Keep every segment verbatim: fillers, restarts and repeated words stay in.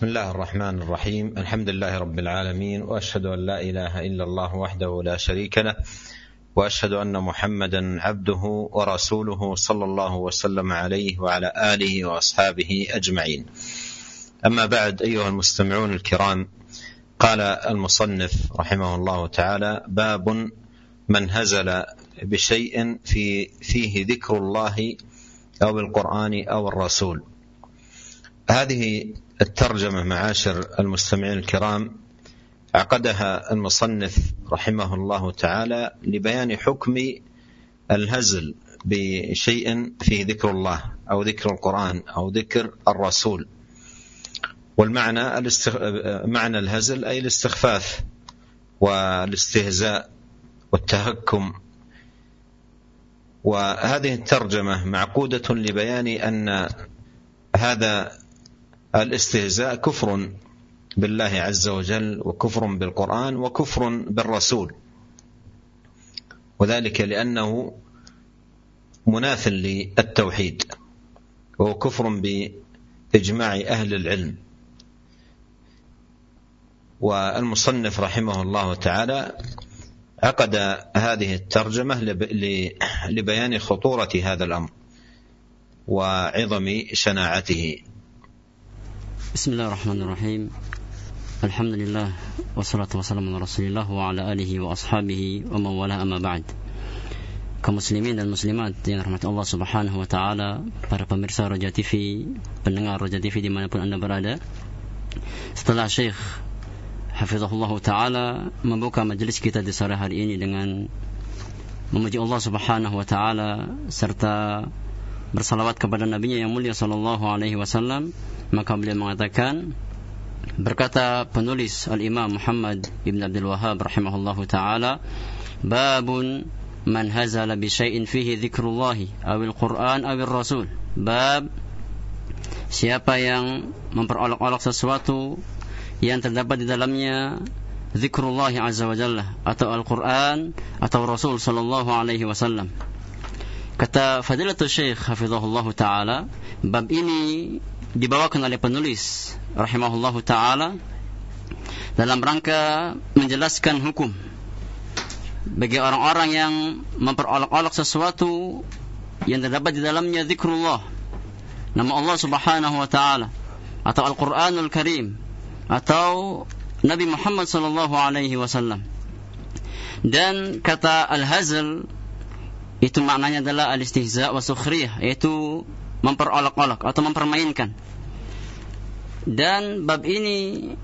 بسم الله الرحمن الرحيم. الحمد لله رب العالمين، وأشهد أن لا إله إلا الله وحده لا شريك له، وأشهد أن محمدا عبده ورسوله صلى الله وسلم عليه وعلى آله وأصحابه أجمعين. أما بعد، أيها المستمعون الكرام، قال المصنف رحمه الله تعالى: باب من هزل بشيء في فيه ذكر الله أو القرآن أو الرسول. هذه الترجمة معاشر المستمعين الكرام عقدها المصنف رحمه الله تعالى لبيان حكم الهزل بشيء فيه ذكر الله أو ذكر القرآن أو ذكر الرسول. والمعنى الاستخ... معنى الهزل أي الاستخفاف والاستهزاء والتهكم. وهذه الترجمة معقودة لبيان أن هذا الاستهزاء كفر بالله عز وجل، وكفر بالقرآن، وكفر بالرسول، وذلك لأنه مناف للتوحيد، وهو كفر بإجماع أهل العلم. والمصنف رحمه الله تعالى عقد هذه الترجمة لبيان خطورة هذا الأمر وعظم شناعته. بسم الله الرحمن الرحيم. الحمد لله والصلاة والسلام على رسول الله وعلى آله وأصحابه ومن والاه, أما بعد. Kaum muslimin dan muslimat yang rahmat Allah Subhanahu wa taala, para pemirsa Roja T V, pendengar Roja T V dimanapun Anda berada. Setelah Syekh hafizahullah taala membuka majelis kita di sore hari ini dengan memuji Allah Subhanahu wa taala serta bersalawat kepada nabinya yang mulia sallallahu alaihi wasallam, maka beliau mengatakan, berkata penulis Al-Imam Muhammad Ibn Abdul Wahhab rahimahullahu ta'ala, babun man hazala bi syai'in fihi dzikrullahi awil Qur'an awil Rasul. Bab, siapa yang memperolok-olok sesuatu yang terdapat di dalamnya zikrullahi azza wa jalla, atau Al-Qur'an atau Rasul sallallahu alaihi wasallam. Kata Fadilatul Syekh hafizahullahu ta'ala, bab ini dibawakan oleh penulis rahimahullahu ta'ala dalam rangka menjelaskan hukum bagi orang-orang yang memperolok-olok sesuatu yang terdapat di dalamnya zikrullah, nama Allah Subhanahu wa ta'ala, atau Al-Quranul Karim, atau Nabi Muhammad sallallahu alaihi wasallam. Dan kata al-hazl itu maknanya adalah al-istihza' wa sukhriyah, yaitu memperolok-olok atau mempermainkan. Dan bab ini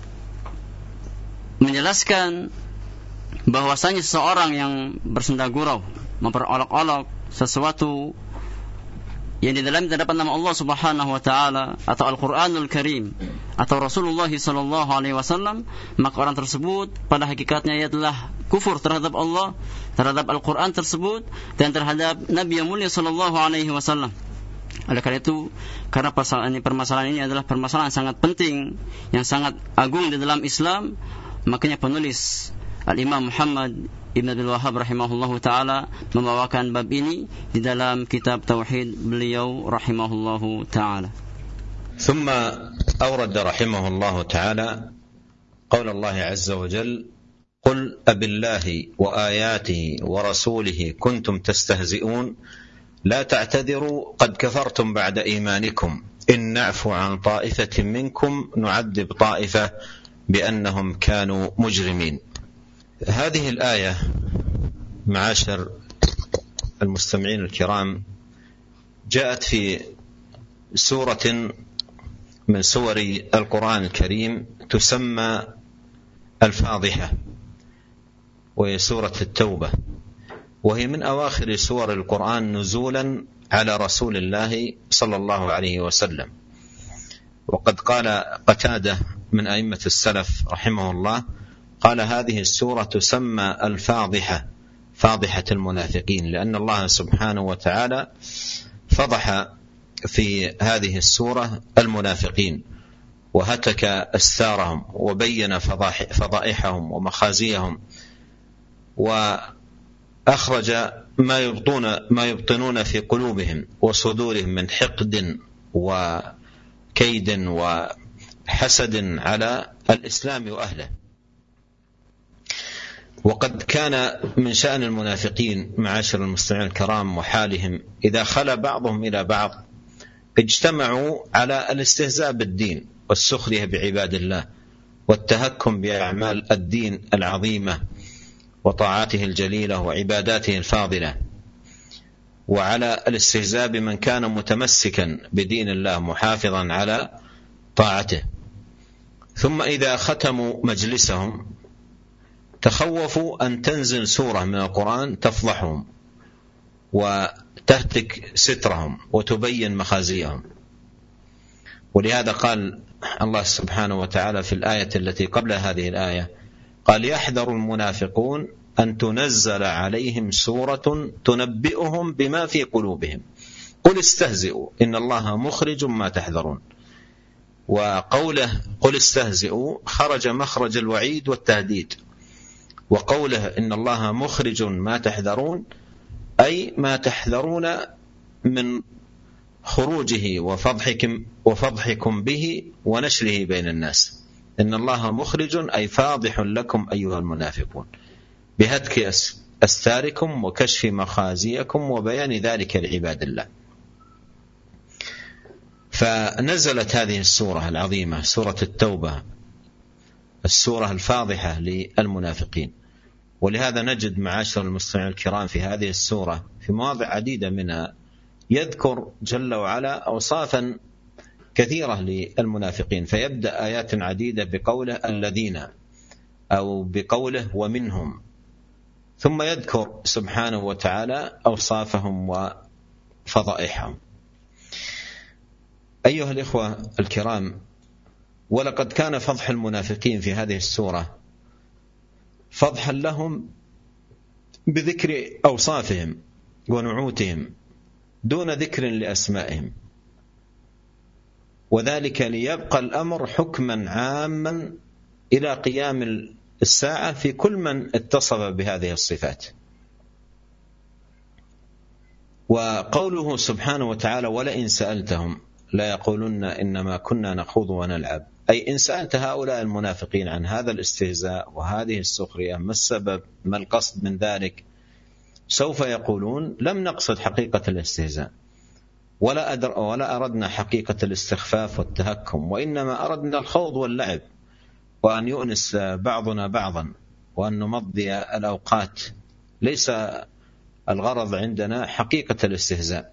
menjelaskan bahwasanya seseorang yang bersenda gurau memperolok-olok sesuatu yang di dalamnya terdapat nama Allah Subhanahu wa taala, atau Al-Qur'anul Karim, atau Rasulullah sallallahu alaihi wasallam, maka orang tersebut pada hakikatnya ia telah kufur terhadap Allah, terhadap Al-Qur'an tersebut, dan terhadap Nabi yang mulia sallallahu alaihi wasallam. Oleh karena itu, karena permasalahan ini, permasalahan ini adalah permasalahan sangat penting, yang sangat agung di dalam Islam, makanya penulis Al-Imam Muhammad Ibn Abdul Wahhab rahimahullahu ta'ala membawakan bab ini di dalam kitab Tauhid beliau rahimahullahu ta'ala. ثم أورد رحمه الله تعالى قول الله عز وجل: قل أبالله وآياته ورسوله كنتم تستهزئون لا تعتذروا قد كفرتم بعد إيمانكم إن نعفو عن طائفة منكم نعذب طائفة بأنهم كانوا مجرمين. هذه الآية معاشر المستمعين الكرام جاءت في سورة من سور القرآن الكريم تسمى الفاضحة، وهي سورة التوبة، وهي من أواخر سور القرآن نزولا على رسول الله صلى الله عليه وسلم. وقد قال قتادة من أئمة السلف رحمه الله، قال هذه السورة تسمى الفاضحة، فاضحة المنافقين، لأن الله سبحانه وتعالى فضح في هذه السورة المنافقين وهتك أستارهم وبين فضائحهم ومخازيهم، وأخرج ما يبطون ما يبطنون في قلوبهم وصدورهم من حقد وكيد و حسد على الإسلام وأهله. وقد كان من شأن المنافقين معاشر المستمعين الكرام وحالهم إذا خلا بعضهم إلى بعض اجتمعوا على الاستهزاء بالدين والسخرية بعباد الله والتهكم بأعمال الدين العظيمة وطاعاته الجليلة وعباداته الفاضلة، وعلى الاستهزاء بمن كان متمسكا بدين الله محافظا على طاعته. ثم إذا ختموا مجلسهم تخوفوا أن تنزل سورة من القرآن تفضحهم وتهتك سترهم وتبين مخازيهم. ولهذا قال الله سبحانه وتعالى في الآية التي قبل هذه الآية، قال يحذر المنافقون أن تنزل عليهم سورة تنبئهم بما في قلوبهم قل استهزئوا إن الله مخرج ما تحذرون. وقوله قل استهزئوا خرج مخرج الوعيد والتهديد، وقوله إن الله مخرج ما تحذرون أي ما تحذرون من خروجه وفضحكم, وفضحكم به ونشره بين الناس. إن الله مخرج أي فاضح لكم أيها المنافقون بهتك أستاركم وكشف مخازيكم وبيان ذلك لعباد الله. فنزلت هذه السورة العظيمة سورة التوبة، السورة الفاضحة للمنافقين. ولهذا نجد معاشر المستمعين الكرام في هذه السورة في مواضع عديدة منها يذكر جل وعلا أوصافا كثيرة للمنافقين، فيبدأ آيات عديدة بقوله الذين أو بقوله ومنهم، ثم يذكر سبحانه وتعالى أوصافهم وفضائحهم. أيها الإخوة الكرام، ولقد كان فضح المنافقين في هذه السورة فضحا لهم بذكر أوصافهم ونعوتهم دون ذكر لأسمائهم، وذلك ليبقى الأمر حكما عاما إلى قيام الساعة في كل من اتصف بهذه الصفات. وقوله سبحانه وتعالى ولئن سألتهم لا يقولون إنما كنا نخوض ونلعب، أي إن سألت هؤلاء المنافقين عن هذا الاستهزاء وهذه السخرية ما السبب ما القصد من ذلك، سوف يقولون لم نقصد حقيقة الاستهزاء ولا, أدر ولا أردنا حقيقة الاستخفاف والتهكم، وإنما أردنا الخوض واللعب وأن يؤنس بعضنا بعضا وأن نمضي الأوقات، ليس الغرض عندنا حقيقة الاستهزاء.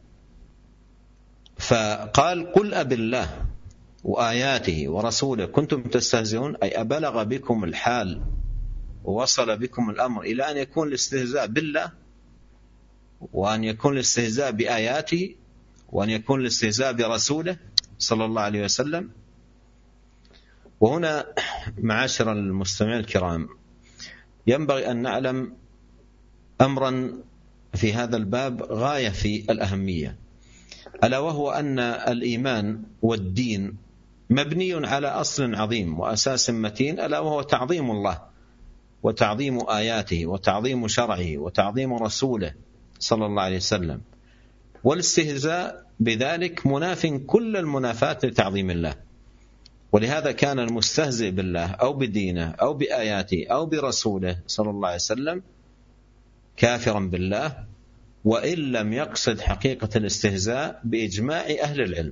فقال قل أب الله وآياته ورسوله كنتم تستهزئون، أي أبلغ بكم الحال ووصل بكم الأمر إلى أن يكون الاستهزاء بالله، وأن يكون الاستهزاء بآياته، وأن يكون الاستهزاء برسوله صلى الله عليه وسلم. وهنا معاشر المستمعين الكرام ينبغي أن نعلم أمرا في هذا الباب غاية في الأهمية، ألا وهو أن الإيمان والدين مبني على أصل عظيم وأساس متين، ألا وهو تعظيم الله وتعظيم آياته وتعظيم شرعه وتعظيم رسوله صلى الله عليه وسلم. والاستهزاء بذلك مناف كل المنافات لتعظيم الله. ولهذا كان المستهزئ بالله أو بدينه أو بآياته أو برسوله صلى الله عليه وسلم كافرا بالله، وإن لم يقصد حقيقة الاستهزاء بإجماع أهل العلم.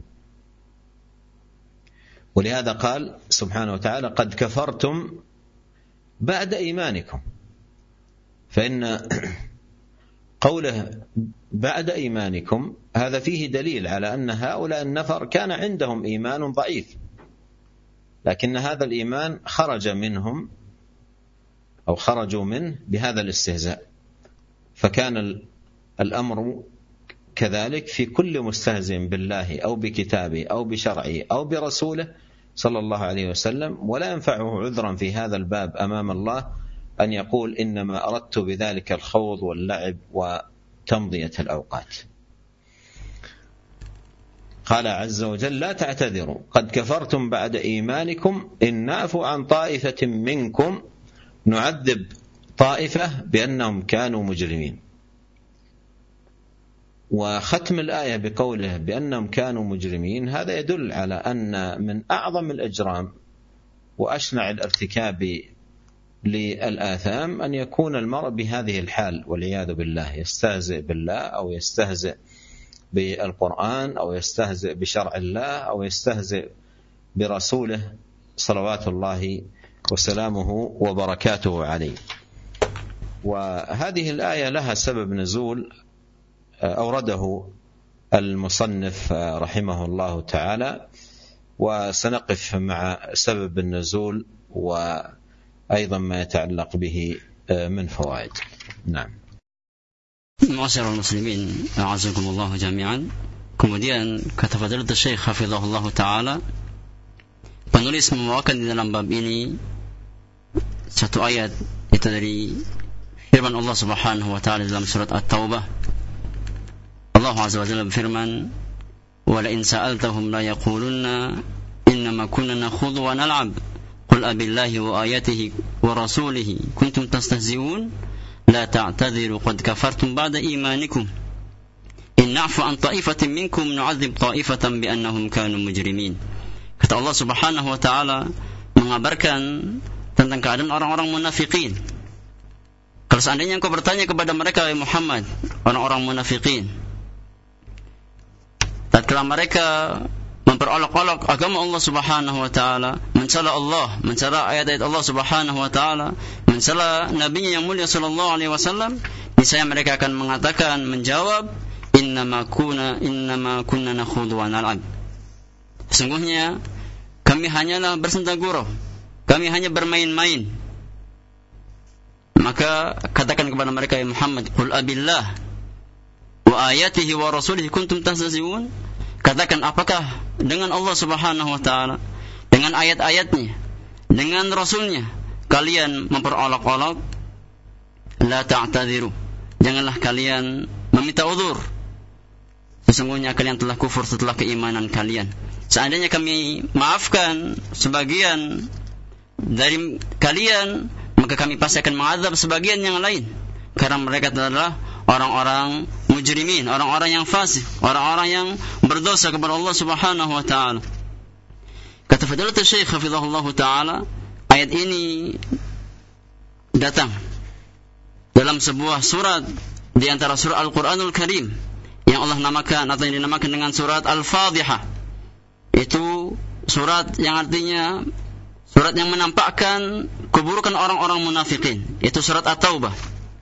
ولهذا قال سبحانه وتعالى قد كفرتم بعد إيمانكم، فإن قوله بعد إيمانكم هذا فيه دليل على أن هؤلاء النفر كان عندهم إيمان ضعيف، لكن هذا الإيمان خرج منهم أو خرجوا منه بهذا الاستهزاء. فكان الأمر كذلك في كل مستهزئ بالله أو بكتابه أو بشرعه أو برسوله صلى الله عليه وسلم، ولا ينفعه عذرا في هذا الباب أمام الله أن يقول إنما أردت بذلك الخوض واللعب وتمضية الأوقات. قال عز وجل لا تعتذروا قد كفرتم بعد إيمانكم إن نعفو عن طائفة منكم نعذب طائفة بأنهم كانوا مجرمين. وختم الآية بقوله بأنهم كانوا مجرمين هذا يدل على أن من أعظم الإجرام وأشنع الارتكاب للآثام أن يكون المرء بهذه الحال والعياذ بالله، يستهزئ بالله أو يستهزئ بالقرآن أو يستهزئ بشرع الله أو يستهزئ برسوله صلوات الله وسلامه وبركاته عليه. وهذه الآية لها سبب نزول أورده المصنف رحمه الله تعالى، وسنقف مع سبب النزول وأيضا ما يتعلق به من فوائد. نعم. Ma'asyiral muslimin, a'azakumullah jami'an. Kemudian kata Fadilatul Syekh hafizahullah taala, penulis membawakan di dalam bab ini satu ayat itu dari firman Allah Subhanahu wa taala dalam surat At-Taubah. Allah Azza wa Jalla berfirman, "Wa la in sa'altahum la yaqulunna innama kunna nakhudhu wa nal'ab qul abillahi wa ayatihi wa rasulihi kuntum tastahzi'un la ta'tadhiru qad kafartum ba'da imanikum in na'fu an ta'ifatin minkum nu'adzib ta'ifatan bi annahum kanu mujrimin." Kata Allah Subhanahu wa taala mengabarkan tentang keadaan orang-orang munafikin. Kalau seandainya engkau bertanya kepada mereka, ya Muhammad, orang-orang munafikin, tatkala mereka memperolok-olok agama Allah Subhanahu wa taala, mencela Allah, mencela ayat-ayat Allah Subhanahu wa taala, mencela nabinya yang mulia sallallahu alaihi wasallam, niscaya mereka akan mengatakan, menjawab, innama kunna innama kunna nakhudhu wa nal'ab. Sesungguhnya kami hanyalah bersenda gurau, kami hanya bermain-main. Maka katakan kepada mereka, ya Muhammad, qul abillah wa ayatihi wa rasulihi kuntum tastahzi'un. Katakan, apakah dengan Allah Subhanahu wa taala, dengan ayat-ayatnya, dengan rasulnya kalian memperolok-olok? La ta'tadhiru, janganlah kalian meminta uzur, sesungguhnya kalian telah kufur setelah keimanan kalian. Seandainya kami maafkan sebagian dari kalian, maka kami pasti akan mengazab sebagian yang lain, karena mereka adalah orang-orang mujrimin, orang-orang yang fasik, orang-orang yang berdosa kepada Allah Subhanahu wa taala. Kata Fadilatul Syekh hafizahullah taala, ayat ini datang dalam sebuah surat di antara surah Al-Qur'anul Karim yang Allah namakan atau yang dinamakan dengan surat Al-Fadhihah. Itu surat yang artinya surat yang menampakkan keburukan orang-orang munafikin. Itu surat At-Taubah.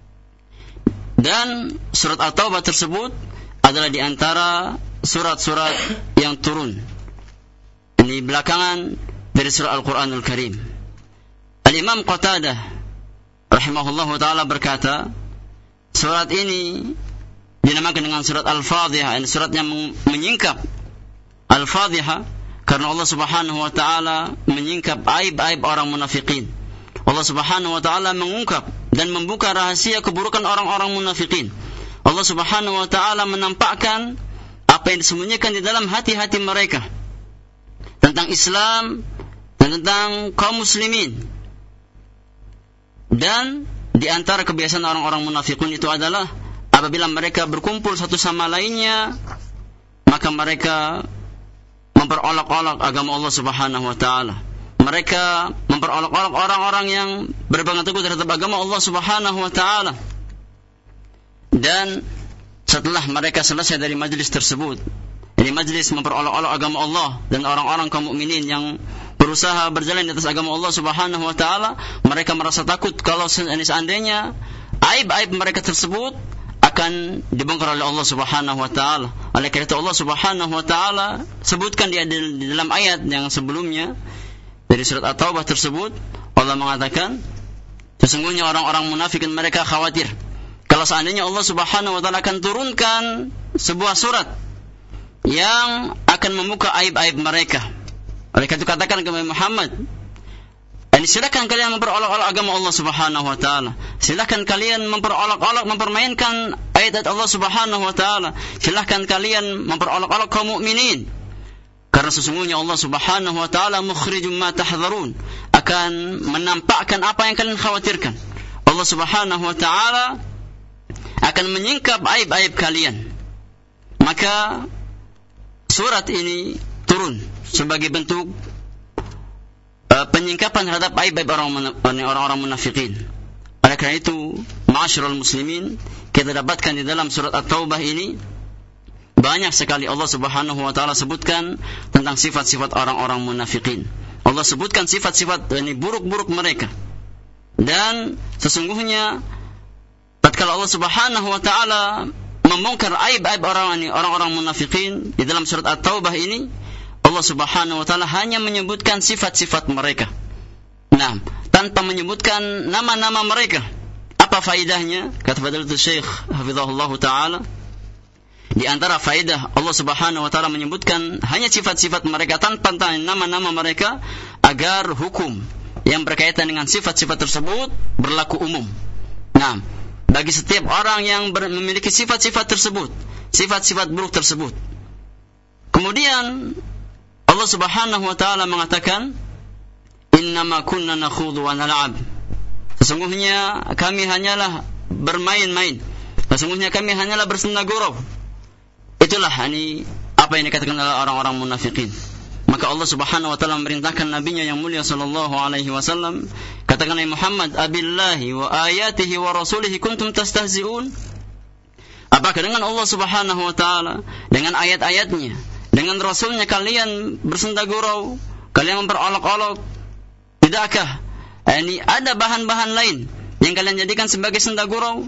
Dan surat At-Taubah tersebut adalah di antara surat-surat yang turun di belakangan dari surah Al-Quranul Karim. Al-Imam Qatadah rahimahullahu ta'ala berkata, surat ini dinamakan dengan surat Al-Fadhihah, ini surat yang menyingkap. Al-Fadhihah karena Allah Subhanahu wa ta'ala menyingkap aib-aib orang munafikin. Allah Subhanahu wa ta'ala mengungkap dan membuka rahasia keburukan orang-orang munafikin. Allah Subhanahu wa ta'ala menampakkan apa yang disembunyikan di dalam hati-hati mereka tentang Islam dan tentang kaum muslimin. Dan di antara kebiasaan orang-orang munafikun itu adalah apabila mereka berkumpul satu sama lainnya, maka mereka memperolok-olok agama Allah Subhanahu wa ta'ala. Mereka memperolok-olok orang-orang yang berpegang teguh terhadap agama Allah Subhanahu wa ta'ala. Dan setelah mereka selesai dari majlis tersebut, dari majlis memperolok-olok agama Allah dan orang-orang kaum mukminin yang berusaha berjalan di atas agama Allah Subhanahu wa ta'ala, mereka merasa takut kalau seandainya aib-aib mereka tersebut akan dibongkar oleh Allah Subhanahu wa ta'ala. Oleh karena itu Allah Subhanahu wa ta'ala sebutkan di dalam ayat yang sebelumnya dari surat At-Taubah tersebut, Allah mengatakan sesungguhnya orang-orang munafikin mereka khawatir kalau seandainya Allah Subhanahu wa ta'ala akan turunkan sebuah surat yang akan membuka aib-aib mereka. Oleh karena itu katakan kepada Muhammad, dan silakan kalian memperolok-olok agama Allah Subhanahu wa ta'ala. Silakan kalian memperolok-olok, mempermainkan ayat-ayat Allah Subhanahu wa ta'ala. Silakan kalian memperolok-olok kaum mukminin. Karena sesungguhnya Allah Subhanahu wa ta'ala mukhrijum ma tahdharun, akan menampakkan apa yang kalian khawatirkan. Allah Subhanahu wa ta'ala akan menyingkap aib-aib kalian. Maka surat ini turun sebagai bentuk uh, penyingkapan terhadap aib-aib orang-orang munafikin. Oleh karena itu, ma'asyiral muslimin, kita dapatkan di dalam surat At-Taubah ini banyak sekali Allah Subhanahu wa taala sebutkan tentang sifat-sifat orang-orang munafikin. Allah sebutkan sifat-sifat ini buruk-buruk mereka. Dan sesungguhnya tatkala Allah Subhanahu wa taala membongkar aib-aib orang ini, orang-orang munafikin di dalam surat At-Taubah ini, Allah Subhanahu wa taala hanya menyebutkan sifat-sifat mereka. Nah, tanpa menyebutkan nama-nama mereka. Apa faedahnya? Kata Fadilatul Syekh hafizahullah taala, di antara faedah Allah Subhanahu wa taala menyebutkan hanya sifat-sifat mereka tanpa nama-nama mereka agar hukum yang berkaitan dengan sifat-sifat tersebut berlaku umum. Nah, bagi setiap orang yang memiliki sifat-sifat tersebut, sifat-sifat buruk tersebut. Kemudian Allah Subhanahu wa taala mengatakan, "Innama kunna nakhudhu wa nal'ab." Sesungguhnya kami hanyalah bermain-main. Sesungguhnya kami hanyalah bersenda gurau. Itulah ini apa yang dikatakan oleh orang-orang munafikin. Maka Allah Subhanahu wa taala memerintahkan nabinya yang mulia sallallahu alaihi wasallam, katakan ya Muhammad, "Abillahi wa ayatihi wa rasulihi kuntum tastahzi'un?" Apakah dengan Allah Subhanahu wa taala, dengan ayat-ayatnya, dengan rasulnya kalian bersenda gurau, kalian memperolok-olok? Tidakkah ini ada bahan-bahan lain yang kalian jadikan sebagai senda gurau?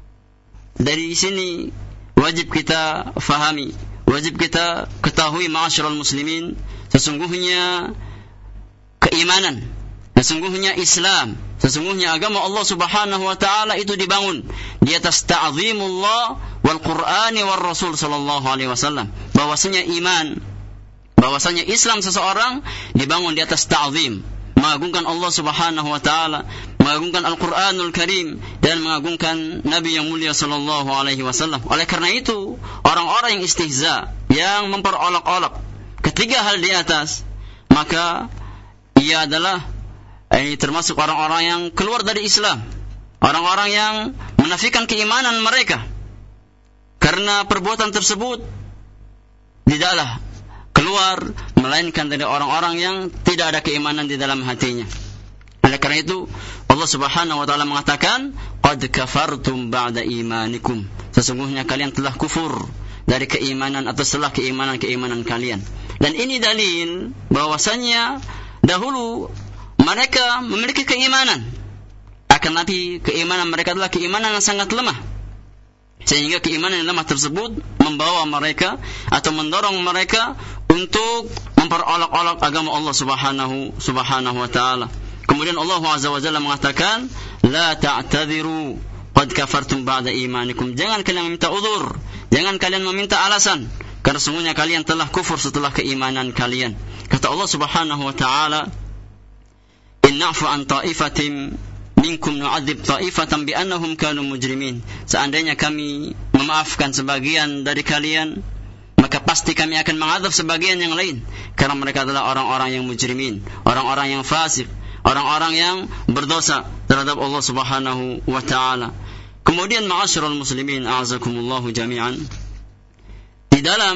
Dari sini wajib kita fahami, wajib kita ketahui ma'asyiral muslimin, sesungguhnya keimanan, sesungguhnya Islam, sesungguhnya agama Allah Subhanahu wa taala itu dibangun di atas ta'zimullah wal Qur'ani war Rasul sallallahu alaihi wasallam. Bahwasanya iman, bahwasanya Islam seseorang dibangun di atas ta'zim, mengagungkan Allah Subhanahu wa taala, mengagungkan Al-Qur'anul Karim, dan mengagungkan Nabi yang mulia sallallahu alaihi wasallam. Oleh karena itu, orang-orang yang istihza, yang memperolok-olok ketiga hal di atas, maka ia adalah ini termasuk orang-orang yang keluar dari Islam, orang-orang yang menafikan keimanan mereka. Karena perbuatan tersebut tidaklah keluar melainkan dari orang-orang yang tidak ada keimanan di dalam hatinya. Oleh karena itu Allah Subhanahu wa taala mengatakan, "Qad kafartum ba'da imanikum." Sesungguhnya kalian telah kufur dari keimanan atau setelah keimanan-keimanan kalian. Dan ini dalil bahwasanya dahulu mereka memiliki keimanan, akan tapi keimanan mereka adalah keimanan yang sangat lemah. Sehingga keimanan yang lemah tersebut membawa mereka atau mendorong mereka untuk memperolok-olok agama Allah Subhanahu Subhanahu wa taala. Kemudian Allah Azza wa Jalla mengatakan, "La ta'tadiru qad kafartum ba'da imanikum." Jangan kalian meminta uzur, jangan kalian meminta alasan, karena sesungguhnya kalian telah kufur setelah keimanan kalian. Kata Allah Subhanahu wa taala, "Inna'fu an ta'ifatin minkum nu'adzib ta'ifatan bi'annahum kanu mujrimin." Seandainya kami memaafkan sebagian dari kalian, maka pasti kami akan mengadab sebagian yang lain, karena mereka adalah orang-orang yang mujrimin, orang-orang yang fasik, orang-orang yang berdosa terhadap Allah Subhanahu wa taala. Kemudian ma'asyiral muslimin a'azakumullahu jami'an, di dalam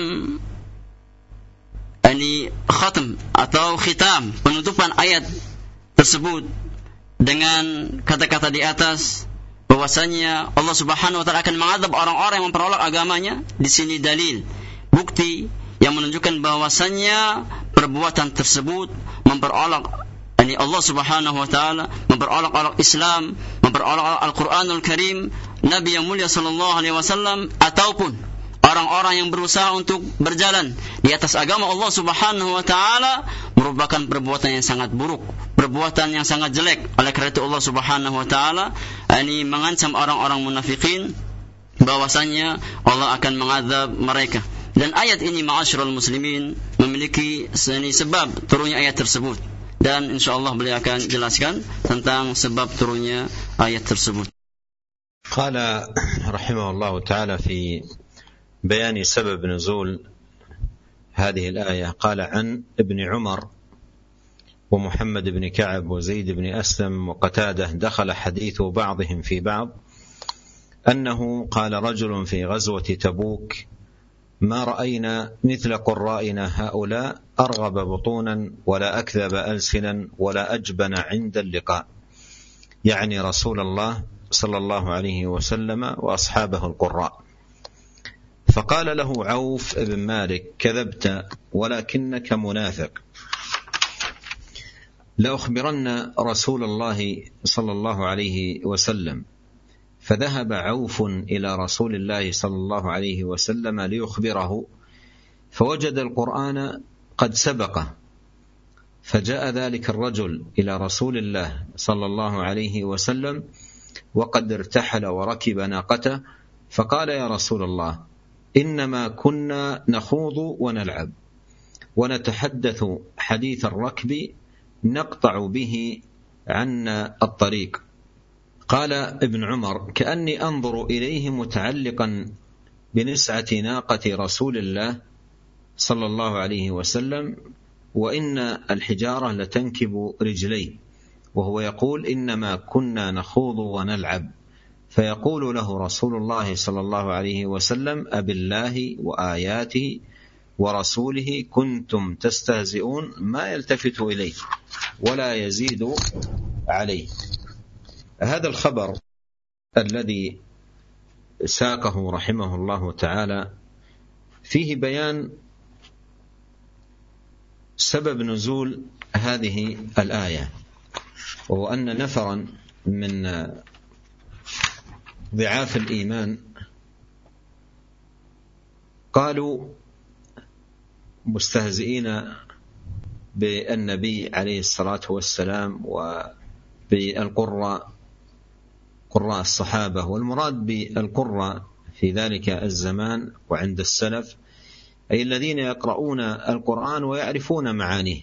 ini khatam atau khitam, penutupan ayat tersebut dengan kata-kata di atas bahwasanya Allah Subhanahu wa taala akan mengadab orang-orang yang memperolok agamanya. Di sini dalil, bukti yang menunjukkan bahwasanya perbuatan tersebut memperolok ini Allah Subhanahu wa taala, memperolok-olok Islam, memperolok Al-Qur'anul Karim, Nabi yang mulia sallallahu alaihi wasallam, ataupun orang-orang yang berusaha untuk berjalan di atas agama Allah Subhanahu wa taala, merupakan perbuatan yang sangat buruk, perbuatan yang sangat jelek. Oleh karena itu Allah Subhanahu wa taala ini mengancam orang-orang munafikin bahwasanya Allah akan mengadab mereka. Dan ayat ini ma'asyiral muslimin memiliki sebab turunnya ayat tersebut, dan insyaallah beliau akan jelaskan tentang sebab turunnya ayat tersebut. Qala rahimahullah ta'ala fi بيان سبب نزول هذه الآية، قال عن ابن عمر ومحمد بن كعب وزيد بن أسلم وقتادة دخل حديث بعضهم في بعض أنه قال رجل في غزوة تبوك: ما رأينا مثل قرائنا هؤلاء أرغب بطونا ولا أكذب ألسنا ولا أجبن عند اللقاء، يعني رسول الله صلى الله عليه وسلم وأصحابه القراء. فقال له عوف بن مالك: كذبت ولكنك منافق، لأخبرن رسول الله صلى الله عليه وسلم. فذهب عوف إلى رسول الله صلى الله عليه وسلم ليخبره، فوجد القرآن قد سبقه، فجاء ذلك الرجل إلى رسول الله صلى الله عليه وسلم وقد ارتحل وركب ناقته، فقال: يا رسول الله، إنما كنا نخوض ونلعب ونتحدث حديث الركب نقطع به عنا الطريق. قال ابن عمر: كأني أنظر إليه متعلقا بنسعة ناقة رسول الله صلى الله عليه وسلم، وإن الحجارة لتنكب رجليه، وهو يقول: إنما كنا نخوض ونلعب. فيقول له رسول الله صلى الله عليه وسلم: أبالله وآياته ورسوله كنتم تستهزئون، ما يلتفت إليه ولا يزيد عليه. هذا الخبر الذي ساقه رحمه الله تعالى فيه بيان سبب نزول هذه الآية، وهو أن نفرا من ضعاف الإيمان قالوا مستهزئين بالنبي عليه الصلاة والسلام وبالقراء قراء الصحابة، والمراد بالقراء في ذلك الزمان وعند السلف أي الذين يقرؤون القرآن ويعرفون معانيه.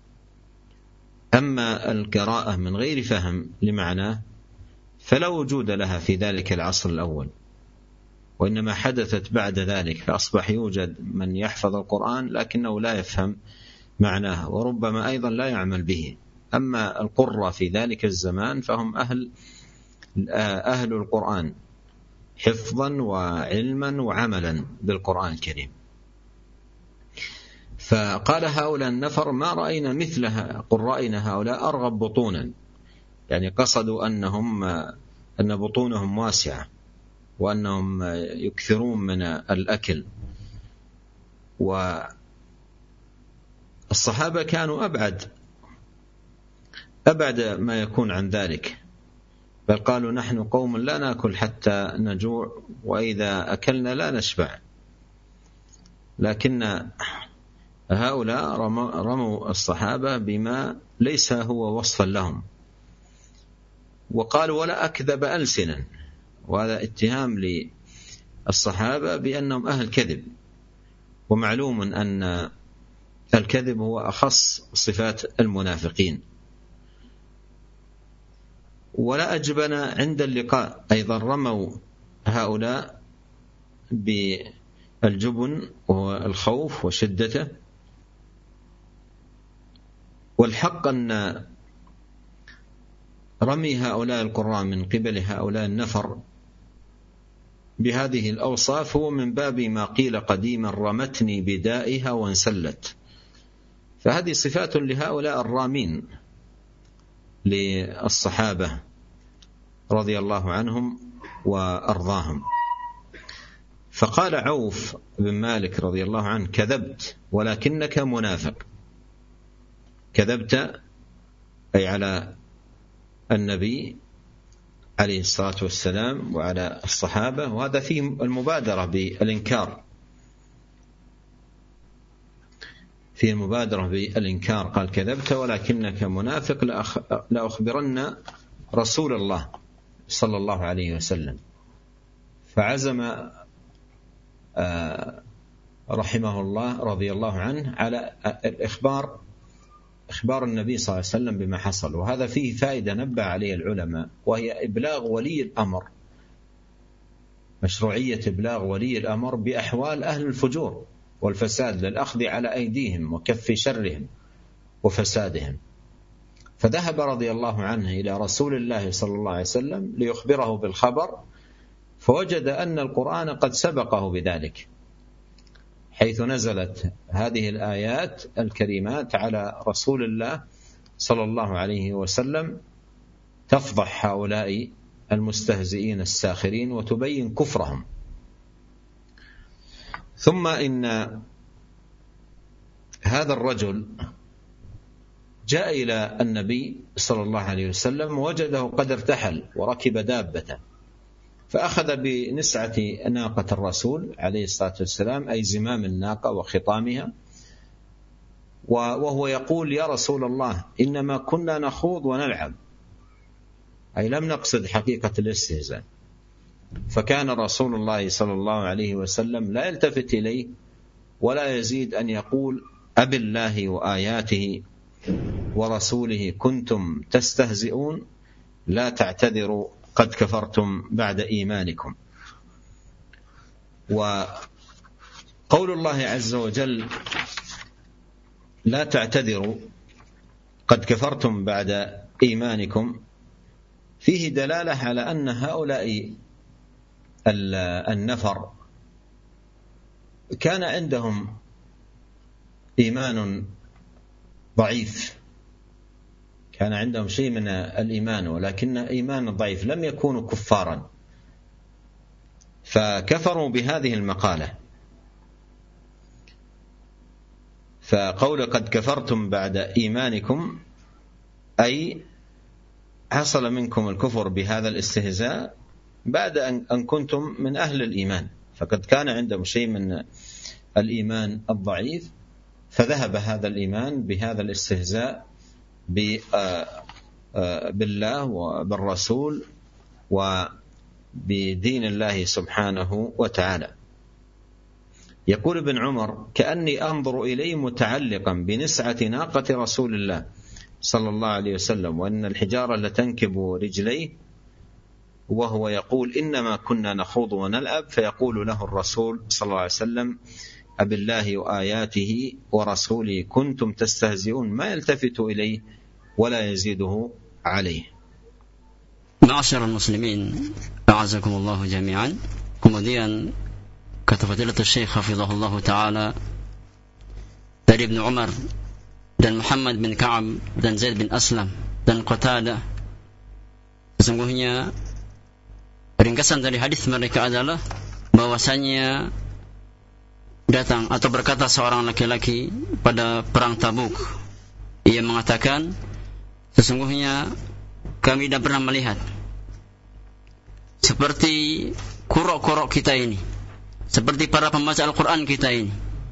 أما القراءة من غير فهم لمعناه فلا وجود لها في ذلك العصر الأول، وإنما حدثت بعد ذلك، فأصبح يوجد من يحفظ القرآن لكنه لا يفهم معناه، وربما أيضا لا يعمل به. أما القراء في ذلك الزمان فهم أهل أهل القرآن حفظا وعلما وعملا بالقرآن الكريم. فقال هؤلاء النفر: ما رأينا مثلها قرائنا هؤلاء أرغب بطونا، يعني قصدوا أنهم أن بطونهم واسعة وأنهم يكثرون من الأكل، والصحابة كانوا أبعد أبعد ما يكون عن ذلك، بل قالوا: نحن قوم لا نأكل حتى نجوع، وإذا أكلنا لا نشبع. لكن هؤلاء رموا الصحابة بما ليس هو وصفا لهم، وقالوا: ولا أكذب ألسنا، وهذا اتهام للصحابة بأنهم أهل كذب، ومعلوم أن الكذب هو أخص صفات المنافقين. ولا أجبن عند اللقاء، أيضا رموا هؤلاء بالجبن والخوف وشدته. والحق أن رمي هؤلاء القراء من قبل هؤلاء النفر بهذه الأوصاف هو من باب ما قيل قديما: رمتني بدائها وانسلت. فهذه صفات لهؤلاء الرامين للصحابة رضي الله عنهم وأرضاهم. فقال عوف بن مالك رضي الله عنه: كذبت ولكنك منافق. كذبت أي على النبي عليه الصلاة والسلام وعلى الصحابة، وهذا فيه المبادرة بالإنكار، فيه المبادرة بالإنكار. قال: كذبت ولكنك منافق، لأخبرن رسول الله صلى الله عليه وسلم. فعزم رحمه الله رضي الله عنه على الإخبار إخبار النبي صلى الله عليه وسلم بما حصل. وهذا فيه فائدة نبه عليه العلماء، وهي إبلاغ ولي الأمر، مشروعية إبلاغ ولي الأمر بأحوال أهل الفجور والفساد للأخذ على أيديهم وكف شرهم وفسادهم. فذهب رضي الله عنه إلى رسول الله صلى الله عليه وسلم ليخبره بالخبر، فوجد أن القرآن قد سبقه بذلك، حيث نزلت هذه الآيات الكريمات على رسول الله صلى الله عليه وسلم تفضح هؤلاء المستهزئين الساخرين وتبين كفرهم. ثم إن هذا الرجل جاء إلى النبي صلى الله عليه وسلم ووجده قد ارتحل وركب دابته، فأخذ بنسعة ناقة الرسول عليه الصلاة والسلام، أي زمام الناقة وخطامها، وهو يقول: يا رسول الله إنما كنا نخوض ونلعب، أي لم نقصد حقيقة الاستهزاء. فكان رسول الله صلى الله عليه وسلم لا يلتفت إليه ولا يزيد أن يقول: أب الله وآياته ورسوله كنتم تستهزئون لا تعتذروا قد كفرتم بعد إيمانكم. وقول الله عز وجل لا تعتذروا قد كفرتم بعد إيمانكم فيه دلالة على أن هؤلاء النفر كان عندهم إيمان ضعيف، كان عندهم شيء من الإيمان ولكن إيمان ضعيف، لم يكونوا كفارا، فكفروا بهذه المقالة. فقول قد كفرتم بعد إيمانكم أي حصل منكم الكفر بهذا الاستهزاء بعد أن كنتم من أهل الإيمان، فقد كان عندهم شيء من الإيمان الضعيف، فذهب هذا الإيمان بهذا الاستهزاء بالله وبالرسول وبدين الله سبحانه وتعالى. يقول ابن عمر: كأني أنظر إليه متعلقا بنسعة ناقة رسول الله صلى الله عليه وسلم وأن الحجارة لتنكب رجليه، وهو يقول: إنما كنا نخوض ونلعب، فيقول له الرسول صلى الله عليه وسلم: أبالله وآياته ورسوله كنتم تستهزئون، ما يلتفت إليه ولا يزيده عليه. معاشر المسلمين أعزكم الله jami'an. Kemudian kata Fadilatul Syekh hafizahullah ta'ala dari Ibnu Umar dan Muhammad bin Ka'ab dan Zaid bin Aslam dan Qatadah, sesungguhnya ringkasan dari hadis mereka adalah bahwasanya datang atau berkata seorang laki-laki pada perang Tabuk, ia mengatakan, sesungguhnya kami tidak pernah melihat seperti kurok-kurok kita ini, seperti para pembaca Al-Quran kita ini,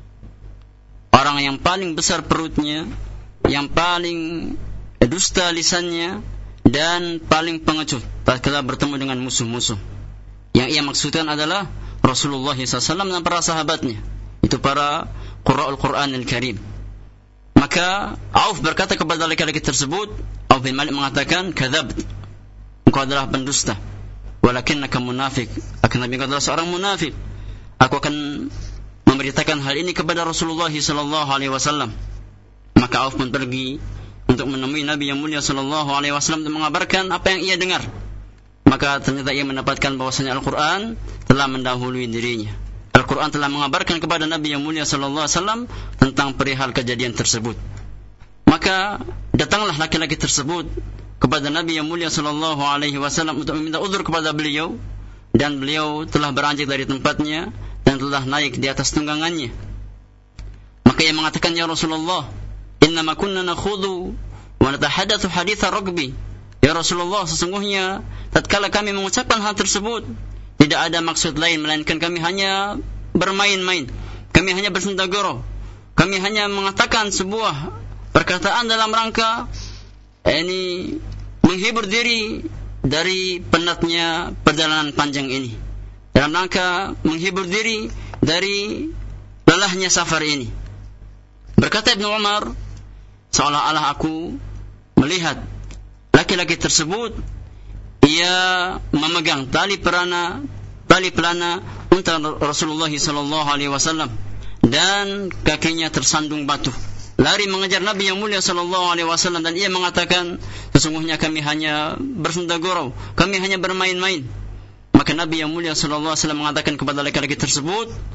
orang yang paling besar perutnya, yang paling dusta lisannya, dan paling pengecut tatkala bertemu dengan musuh-musuh. Yang ia maksudkan adalah Rasulullah shallallahu alaihi wasallam dan para sahabatnya, itu para qurra'ul Quran al-Karim. Maka Auf berkata kepada laki-laki tersebut, Auf bin Malik mengatakan, kadzabt, engkau adalah pendusta, walakinnaka munafik, akan Nabi engkau adalah seorang munafik. Aku akan memberitakan hal ini kepada Rasulullah sallallahu alaihi wasallam. Maka Auf pun pergi untuk menemui Nabi yang mulia sallallahu alaihi wasallam dan mengabarkan apa yang ia dengar. Maka ternyata ia mendapatkan bahwasanya Al-Quran telah mendahului dirinya. Al-Quran telah mengabarkan kepada Nabi yang mulia sallallahu alaihi wasallam tentang perihal kejadian tersebut. Maka datanglah laki-laki tersebut kepada Nabi yang mulia sallallahu alaihi wasallam untuk meminta uzur kepada beliau, dan beliau telah beranjak dari tempatnya dan telah naik di atas tunggangannya. Maka ia mengatakan, ya Rasulullah, innama kunna nakhudu wa natahadatsu haditsa rugbi. Ya Rasulullah, sesungguhnya tatkala kami mengucapkan hal tersebut tidak ada maksud lain melainkan kami hanya bermain-main, kami hanya bersendagoro, kami hanya mengatakan sebuah perkataan dalam rangka ini menghibur diri dari penatnya perjalanan panjang ini, dalam rangka menghibur diri dari lelahnya safar ini. Berkata Ibnu Umar, seolah-olah aku melihat laki-laki tersebut ia memegang tali pelana tali pelana unta Rasulullah sallallahu alaihi wasallam dan kakinya tersandung batu, lari mengejar Nabi yang mulia sallallahu alaihi wasallam, dan ia mengatakan, sesungguhnya kami hanya bersendagurau, kami hanya bermain-main. Maka Nabi yang mulia sallallahu alaihi wasallam mengatakan kepada laki-laki tersebut,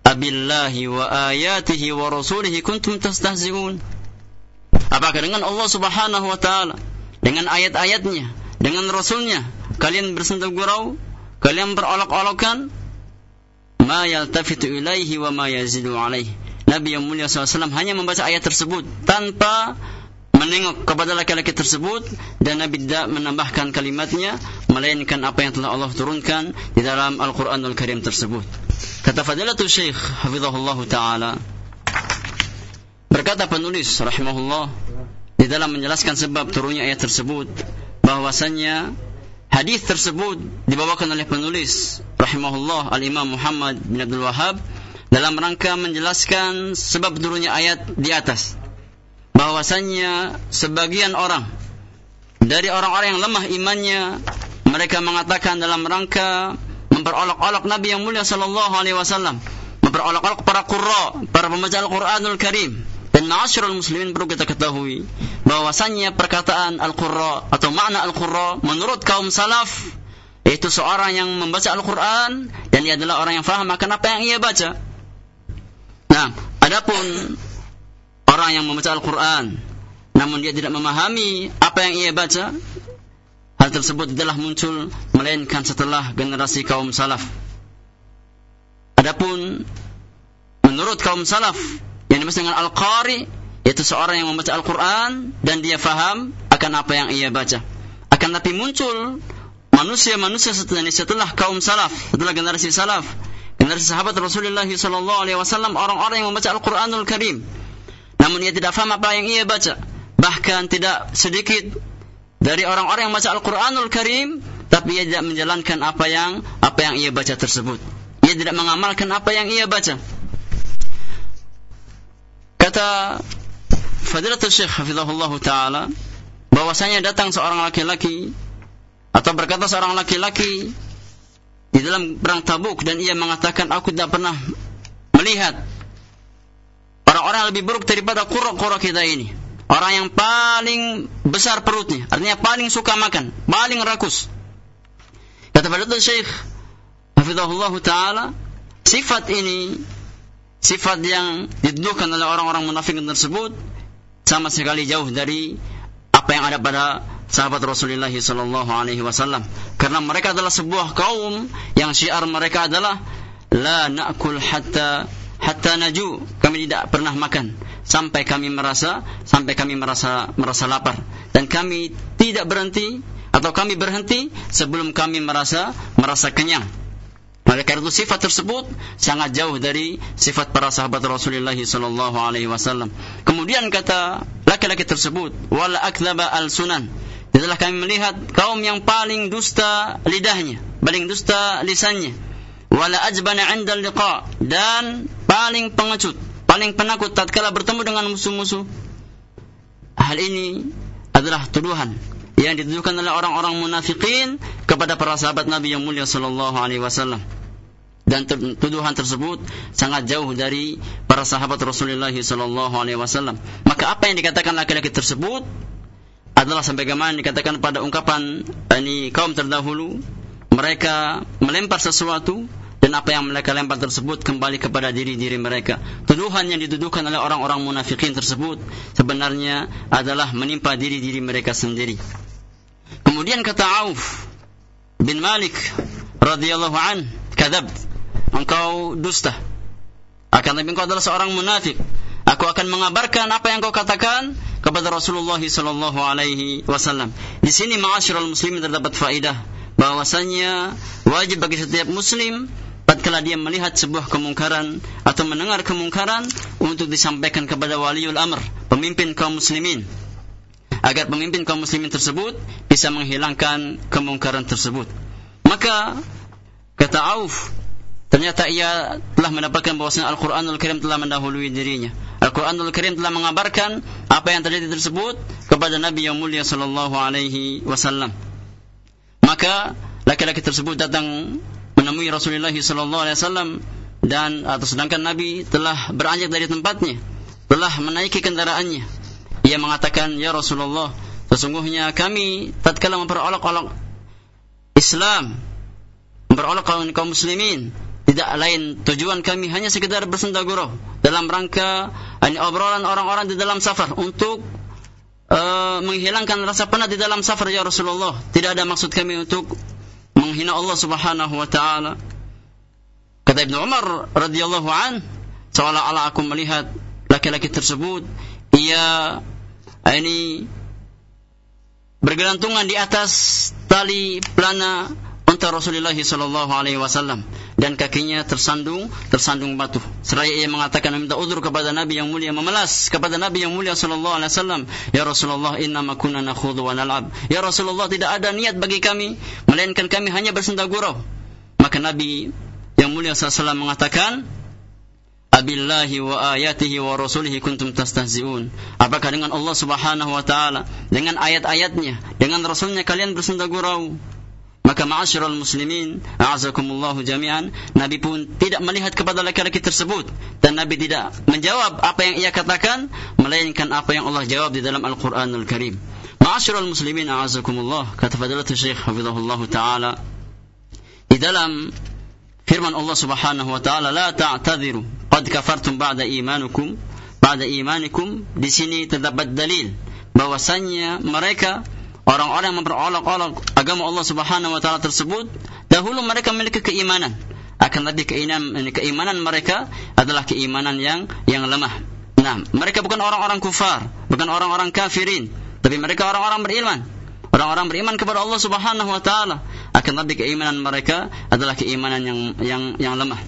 abillahi wa ayatihi wa rasulihi kuntum tastahzi'un. Apakah dengan Allah Subhanahu wa taala, dengan ayat-ayatnya, dengan rasulnya kalian bersendau gurau, kalian berolok-olokan? Ma yaltafitu ilaihi wa ma yazidu alaihi. Nabi yang mulia sallallahu alaihi wasallam hanya membaca ayat tersebut tanpa menengok kepada laki-laki tersebut, dan Nabi tidak menambahkan kalimatnya melainkan apa yang telah Allah turunkan di dalam Al-Qur'anul Karim tersebut. Kata Fadilatul Syekh hafizahullah taala, berkata penulis rahimahullah di dalam menjelaskan sebab turunnya ayat tersebut, bahwasannya hadis tersebut dibawakan oleh penulis rahimahullah Al-Imam Muhammad bin Abdul Wahhab dalam rangka menjelaskan sebab turunnya ayat di atas, bahwasannya sebagian orang dari orang-orang yang lemah imannya, mereka mengatakan dalam rangka memperolok-olok Nabi yang mulia sallallahu alaihi wasallam, memperolok-olok para qurra, para pembaca Al-Qur'anul Karim. Dan ma'asyiral muslimin, perlu kita ketahui bahwasannya perkataan Al-Qurra atau makna Al-Qurra menurut kaum salaf yaitu seorang yang membaca Al-Qur'an dan dia adalah orang yang faham akan apa yang ia baca. Nah, adapun orang yang membaca Al-Quran namun dia tidak memahami apa yang ia baca, hal tersebut tidaklah muncul melainkan setelah generasi kaum salaf. Adapun menurut kaum salaf yang dimaksud dengan Al-Qari yaitu seorang yang membaca Al-Quran dan dia faham akan apa yang ia baca. Akan tapi muncul manusia-manusia setelah, setelah kaum salaf, setelah generasi salaf, generasi sahabat Rasulullah sallallahu alaihi wasallam, orang-orang yang membaca Al-Qur'anul Karim namun ia tidak faham apa yang ia baca. Bahkan tidak sedikit dari orang-orang yang membaca Al-Qur'anul Karim tapi ia tidak menjalankan apa yang apa yang ia baca tersebut. Ia tidak mengamalkan apa yang ia baca. Kata Fadilatul Syekh hafizahullah taala, bahwasanya datang seorang laki-laki atau berkata seorang laki-laki di dalam perang Tabuk dan ia mengatakan, aku tidak pernah melihat orang-orang yang lebih buruk daripada qurra-qurra kita ini. Orang yang paling besar perutnya, artinya paling suka makan, paling rakus. Kata Fadilatul Syekh hafizahullah taala, sifat ini sifat yang dituduhkan oleh orang-orang munafik tersebut sama sekali jauh dari apa yang ada pada sahabat Rasulullah sallallahu alaihi wasallam, karena mereka adalah sebuah kaum yang syiar mereka adalah la na'kul hatta hatta naju, kami tidak pernah makan sampai kami merasa sampai kami merasa merasa lapar, dan kami tidak berhenti atau kami berhenti sebelum kami merasa merasa kenyang. Oleh karena itu sifat tersebut sangat jauh dari sifat para sahabat Rasulullah sallallahu alaihi wasallam. Kemudian kata laki-laki tersebut, wala akdzaba al-sunan, adalah kami melihat kaum yang paling dusta lidahnya, paling dusta lisannya, wala ajbana 'inda al-liqa, dan paling pengecut, paling penakut tatkala bertemu dengan musuh-musuh. Hal ini adalah tuduhan yang dituduhkan oleh orang-orang munafikin kepada para sahabat Nabi yang mulia sallallahu alaihi wasallam, dan tuduhan tersebut sangat jauh dari para sahabat Rasulullah sallallahu alaihi wasallam. Maka apa yang dikatakan laki-laki tersebut adalah sebagaimana dikatakan pada ungkapan ini kaum terdahulu, mereka melempar sesuatu dan apa yang mereka lempar tersebut kembali kepada diri-diri mereka. Tuduhan yang dituduhkan oleh orang-orang munafikin tersebut sebenarnya adalah menimpa diri-diri mereka sendiri. Kemudian kata Auf bin Malik radhiyallahu an, kadzab, engkau dusta, akan tapi engkau adalah seorang munafik. Aku akan mengabarkan apa yang kau katakan kepada Rasulullah sallallahu alaihi wasallam. Di sini ma'asyiral muslimin terdapat faedah bahwasanya wajib bagi setiap muslim tatkala dia melihat sebuah kemungkaran atau mendengar kemungkaran untuk disampaikan kepada waliul amr, pemimpin kaum muslimin, agar pemimpin kaum muslimin tersebut bisa menghilangkan kemungkaran tersebut. Maka kata Auf, ternyata ia telah mendapatkan bahwasanya Al-Qur'anul Karim telah mendahului dirinya. Al-Qur'anul Karim telah mengabarkan apa yang terjadi tersebut kepada Nabi yang mulia sallallahu alaihi wasallam. Maka laki-laki tersebut datang menemui Rasulullah sallallahu alaihi wasallam, dan atau sedangkan Nabi telah beranjak dari tempatnya, telah menaiki kendaraannya. Ia mengatakan, ya Rasulullah, sesungguhnya kami tatkala memperolok-olok Islam, memperolok kaum muslimin, tidak lain tujuan kami hanya sekedar bersenda gurau dalam rangka ini obrolan orang-orang di dalam safar untuk uh, menghilangkan rasa penat di dalam safar ya Rasulullah. Tidak ada maksud kami untuk menghina Allah Subhanahu wa taala. Kata Ibnu Umar radhiyallahu an, seolah-olah aku melihat laki-laki tersebut ia ini bergelantungan di atas tali pelana unta Rasulullah sallallahu alaihi wasallam dan kakinya tersandung tersandung batu. Seraya ia mengatakan meminta uzur kepada Nabi yang mulia, memelas kepada Nabi yang mulia sallallahu alaihi wasallam, "Ya Rasulullah, inna ma kunna nakhudhu wa nal'ab." Ya Rasulullah, tidak ada niat bagi kami melainkan kami hanya bersenda gurau. Maka Nabi yang mulia sallallahu alaihi wasallam mengatakan, "Abillahi wa ayatihi wa rasulihi kuntum tastahzi'un." Apakah dengan Allah Subhanahu wa taala, dengan ayat-ayatnya, dengan rasulnya kalian bersenda gurau? Maka ma'asyiral muslimin, a'azakumullahu jami'an, Nabi pun tidak melihat kepada laki-laki tersebut dan Nabi tidak menjawab apa yang ia katakan melainkan apa yang Allah jawab di dalam Al-Qur'anul Karim. Ma'asyiral muslimin, a'azakumullah, kata fadilatul Syekh hafizahullahu taala di dalam firman Allah Subhanahu wa taala, "La ta'tadhiru qad kafartum ba'da imanukum." Ba'da imanikum, di sini terdapat dalil bahwasannya mereka orang-orang yang memperolok-olok agama Allah Subhanahu wa taala tersebut dahulu mereka memiliki keimanan, akan tetapi keimanan keimanan mereka adalah keimanan yang yang lemah. Nah, mereka bukan orang-orang kufar, bukan orang-orang kafirin, tapi mereka orang-orang beriman. Orang-orang beriman kepada Allah Subhanahu wa taala, akan tetapi keimanan mereka adalah keimanan yang yang yang lemah.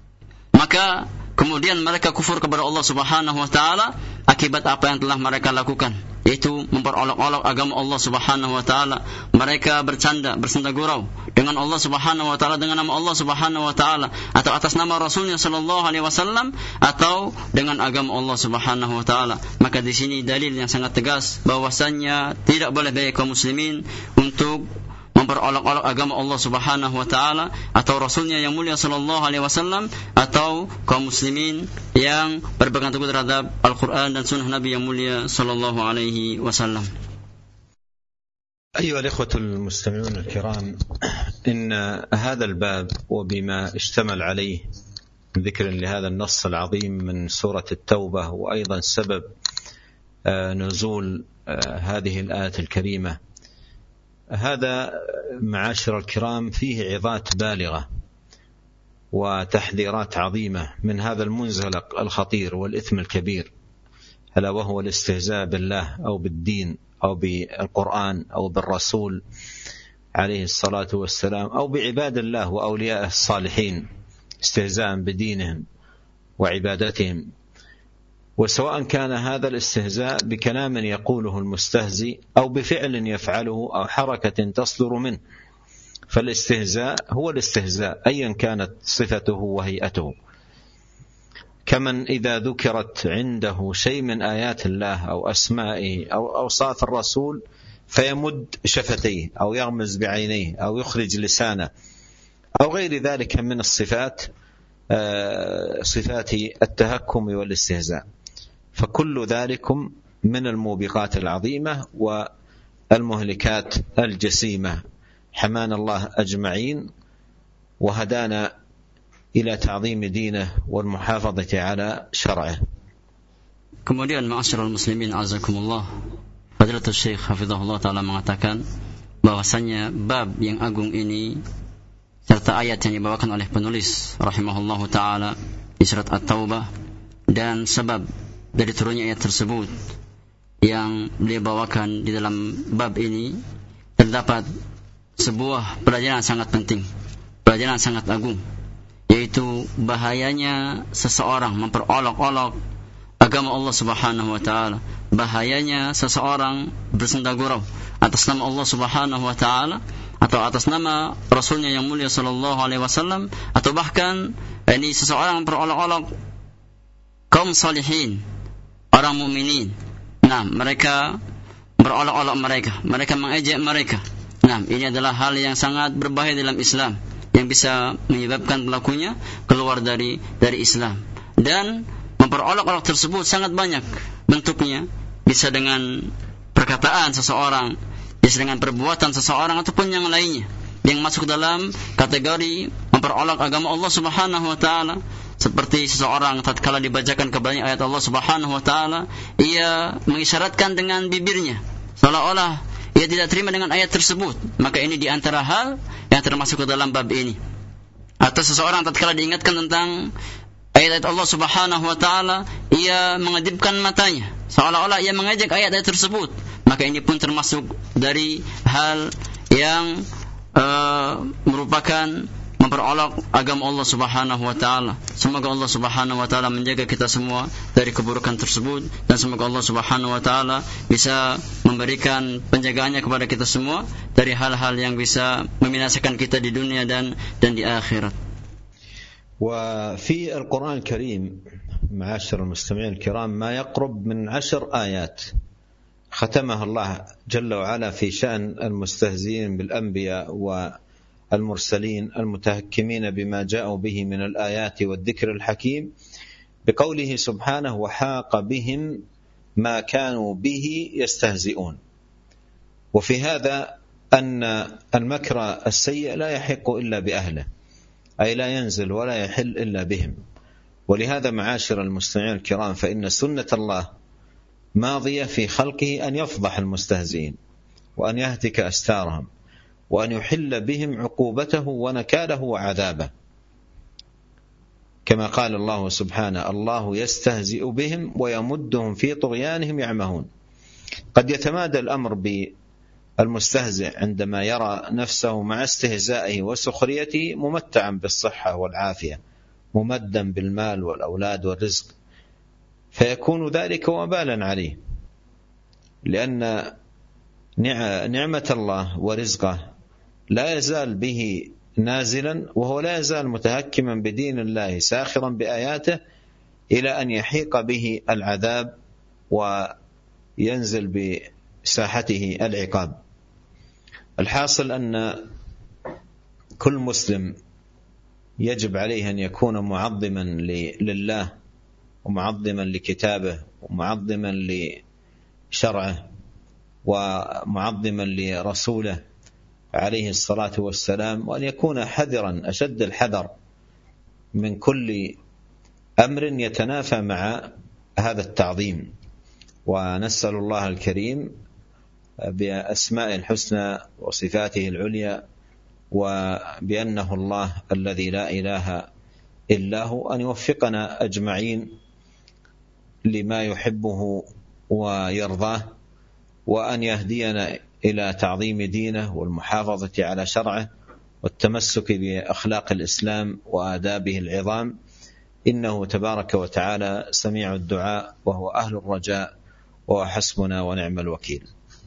Maka kemudian mereka kufur kepada Allah Subhanahu wa taala akibat apa yang telah mereka lakukan, yaitu memperolok-olok agama Allah Subhanahu wa taala. Mereka bercanda, bersenda gurau dengan Allah Subhanahu wa taala, dengan nama Allah Subhanahu wa taala, atau atas nama Rasulnya sallallahu alaihi wasallam, atau dengan agama Allah Subhanahu wa taala. Maka di sini dalil yang sangat tegas bahwasannya tidak boleh bagi kaum muslimin untuk memperolok-olok agama Allah Subhanahu wa taala atau Rasulnya yang mulia sallallahu alaihi wasallam, atau kaum muslimin yang berpegang teguh terhadap Al-Quran dan sunnah Nabi yang mulia sallallahu alaihi wasallam. أيها الإخوة المستمعون الكرام، إن هذا الباب وبما اشتمل عليه ذكر لهذا النص العظيم من سورة التوبة، وأيضا سبب نزول هذه الآية الكريمة، هذا معاشر الكرام فيه عظات بالغة وتحذيرات عظيمة من هذا المنزلق الخطير والإثم الكبير، ألا وهو الاستهزاء بالله أو بالدين أو بالقرآن أو بالرسول عليه الصلاة والسلام أو بعباد الله وأولياء الصالحين، استهزاء بدينهم وعبادتهم. وسواء كان هذا الاستهزاء بكلام يقوله المستهزئ أو بفعل يفعله أو حركة تصدر منه، فالاستهزاء هو الاستهزاء أيا كانت صفته وهيئته. كمن إذا ذكرت عنده شيء من آيات الله أو أسمائه أو أوصاف الرسول فيمد شفتيه أو يغمز بعينيه أو يخرج لسانه أو غير ذلك من الصفات، صفات التهكم والاستهزاء. فكل ذلكم من الموبقات العظيمة والمهلكات الجسيمة، حمانا الله أجمعين وهدانا إلى تعظيم دينه والمحافظة على شرعه. Kemudian ma'asyiral muslimin azakumullah, Fadilatul Syekh hafizahullah taala mengatakan bahwasanya bab yang agung ini serta ayat yang dibawakan oleh penulis rahimahullahu taala di surat At-Taubah dan sebab dari turunnya ayat tersebut yang beliau bawakan di dalam bab ini, terdapat sebuah pelajaran sangat penting, pelajaran sangat agung, yaitu bahayanya seseorang memperolok-olok agama Allah Subhanahu wa taala, bahayanya seseorang bersenda gurau atas nama Allah Subhanahu wa taala atau atas nama Rasulnya yang mulia sallallahu alaihi wasallam, atau bahkan ini seseorang memperolok-olok kaum salihin, orang mukminin. Nah, mereka berolok-olok mereka, mereka mengejek mereka. Nah, ini adalah hal yang sangat berbahaya dalam Islam, yang bisa menyebabkan pelakunya keluar dari dari Islam. Dan memperolok-olok tersebut sangat banyak bentuknya, bisa dengan perkataan seseorang, bisa dengan perbuatan seseorang, ataupun yang lainnya yang masuk dalam kategori memperolok agama Allah Subhanahu wa taala, seperti seseorang tatkala dibacakan kepadanya ayat Allah Subhanahu wa taala, ia mengisyaratkan dengan bibirnya seolah-olah ia tidak terima dengan ayat tersebut. Maka ini di antara hal yang termasuk ke dalam bab ini. Atau seseorang tatkala diingatkan tentang ayat-ayat Allah Subhanahu wa taala, ia mengedipkan matanya seolah-olah ia mengejek ayat-ayat tersebut. Maka ini pun termasuk dari hal yang uh, merupakan memperolok agama Allah Subhanahu wa taala. Semoga Allah Subhanahu wa taala menjaga kita semua dari keburukan tersebut, dan semoga Allah Subhanahu wa taala bisa memberikan penjagaannya kepada kita semua dari hal-hal yang bisa membinasakan kita di dunia dan dan di akhirat. وفي القرآن الكريم معاشر المستمعين الكرام ما يقرب من عشر آيات ختمها الله جل وعلا في شأن المستهزئين بالأنبياء والمرسلين المتهكمين بما جاءوا به من الآيات والذكر الحكيم بقوله سبحانه وحاق بهم ما كانوا به يستهزئون. وفي هذا أن المكر السيء لا يحق إلا بأهله، أي لا ينزل ولا يحل إلا بهم. ولهذا معاشر المستمعين الكرام فإن سنة الله ماضية في خلقه أن يفضح المستهزئين وأن يهتك أستارهم وأن يحل بهم عقوبته ونكاله وعذابه، كما قال الله سبحانه الله يستهزئ بهم ويمدهم في طغيانهم يعمهون. قد يتمادى الأمر بالمستهزئ عندما يرى نفسه مع استهزائه وسخريته ممتعا بالصحة والعافية ممدا بالمال والأولاد والرزق، فيكون ذلك وبالا عليه، لأن نعمة الله ورزقه لا يزال به نازلا وهو لا يزال متهكما بدين الله ساخرا بآياته إلى أن يحيق به العذاب وينزل بساحته العقاب. الحاصل أن كل مسلم يجب عليه أن يكون معظما لله ومعظما لكتابه ومعظما لشرعه ومعظما لرسوله عليه الصلاة والسلام، وأن يكون حذرا أشد الحذر من كل أمر يتنافى مع هذا التعظيم. ونسأل الله الكريم بأسماء الحسنى وصفاته العليا وبأنه الله الذي لا إله إلا هو أن يوفقنا أجمعين لما يحبه ويرضاه، وأن يهدينا إلى تعظيم دينه والمحافظة على شرعه والتمسك بأخلاق الإسلام وآدابه العظام، إنه تبارك وتعالى سميع الدعاء وهو أهل الرجاء وهو حسبنا ونعم الوكيل.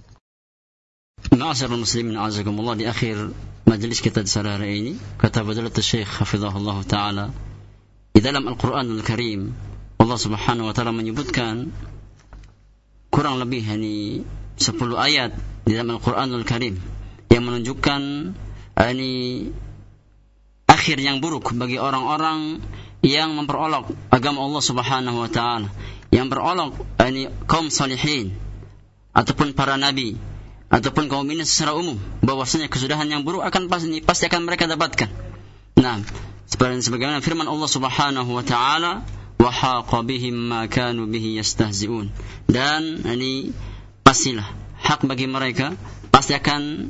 Ma'asyiral muslimin azakumullah, di akhir majelis kita di sore hari ini kata Fadilatul Syekh hafizahullah taala, di dalam Al-Qur'anul Karim Allah Subhanahu wa taala menyebutkan kurang lebih ini sepuluh ayat di dalam Al-Qur'anul Karim yang menunjukkan ini akhir yang buruk bagi orang-orang yang memperolok agama Allah Subhanahu wa taala, yang berolok ini kaum salihin ataupun para nabi ataupun kaum ini secara umum, bahwasanya kesudahan yang buruk akan pasti pasti akan mereka dapatkan. Nah, seperti sebagaimana firman Allah Subhanahu wa taala, wa haqa bihim ma kanu bihi yastahzi'un, dan ini pastilah hak bagi mereka, pasti akan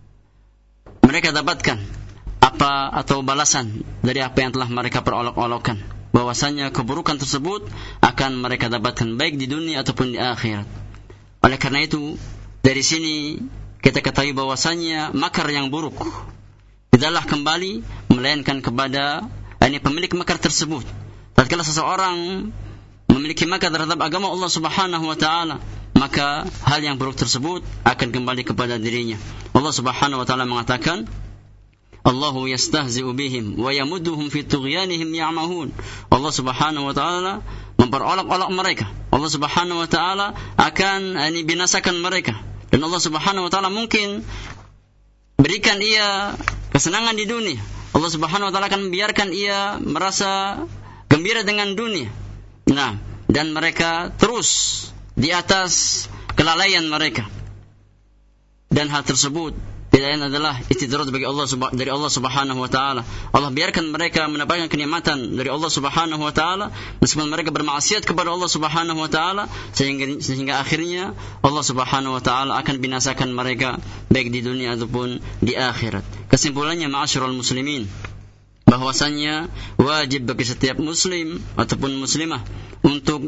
mereka dapatkan apa atau balasan dari apa yang telah mereka perolok-olokkan, bahwasanya keburukan tersebut akan mereka dapatkan baik di dunia ataupun di akhirat. Oleh karena itu, dari sini kita ketahui bahwasanya makar yang buruk tidaklah kembali melainkan kepada ini pemilik makar tersebut. Tatkala seseorang memiliki makar terhadap agama Allah Subhanahu wa taala, maka hal yang buruk tersebut akan kembali kepada dirinya. Allah Subhanahu wa taala mengatakan, Allahu yastahzi'u bihim wa yamudduhum fi tughyanihim ya'mahun. Allah Subhanahu wa taala memperolok-olok mereka. Allah Subhanahu wa taala akan ini binasakan mereka. Dan Allah Subhanahu wa taala mungkin berikan ia kesenangan di dunia. Allah Subhanahu wa taala akan membiarkan ia merasa gembira dengan dunia. Nah, dan mereka terus di atas kelalaian mereka. Dan hal tersebut tidak lain adalah istidraj bagi Allah dari Allah Subhanahu wa taala. Allah biarkan mereka mendapatkan kenikmatan dari Allah Subhanahu wa taala meskipun mereka bermaksiat kepada Allah Subhanahu wa taala, sehingga sehingga akhirnya Allah Subhanahu wa taala akan binasakan mereka baik di dunia ataupun di akhirat. Kesimpulannya, ma'asyiral muslimin, bahwasannya wajib bagi setiap muslim ataupun muslimah untuk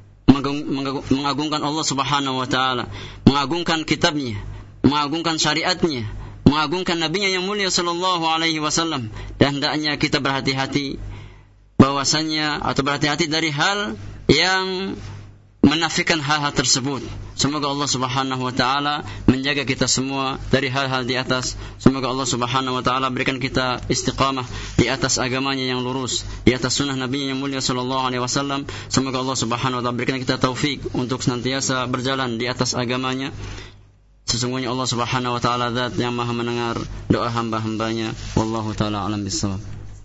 mengagungkan Allah Subhanahu wa taala, mengagungkan kitabnya, mengagungkan syariatnya, mengagungkan nabinya yang mulia sallallahu alaihi wasallam. Dan hendaknya kita berhati-hati bahwasannya atau berhati-hati dari hal yang menafikan hal-hal tersebut. Semoga Allah Subhanahu wa taala menjaga kita semua dari hal-hal di atas. Semoga Allah Subhanahu wa taala berikan kita istiqamah di atas agamanya yang lurus, di atas sunnah Nabi yang mulia sallallahu alaihi wasallam. Semoga Allah Subhanahu wa taala berikan kita taufik untuk senantiasa berjalan di atas agamanya. Sesungguhnya Allah Subhanahu wa taala zat yang Maha mendengar doa hamba-hambanya. Wallahu taala alam bissawab.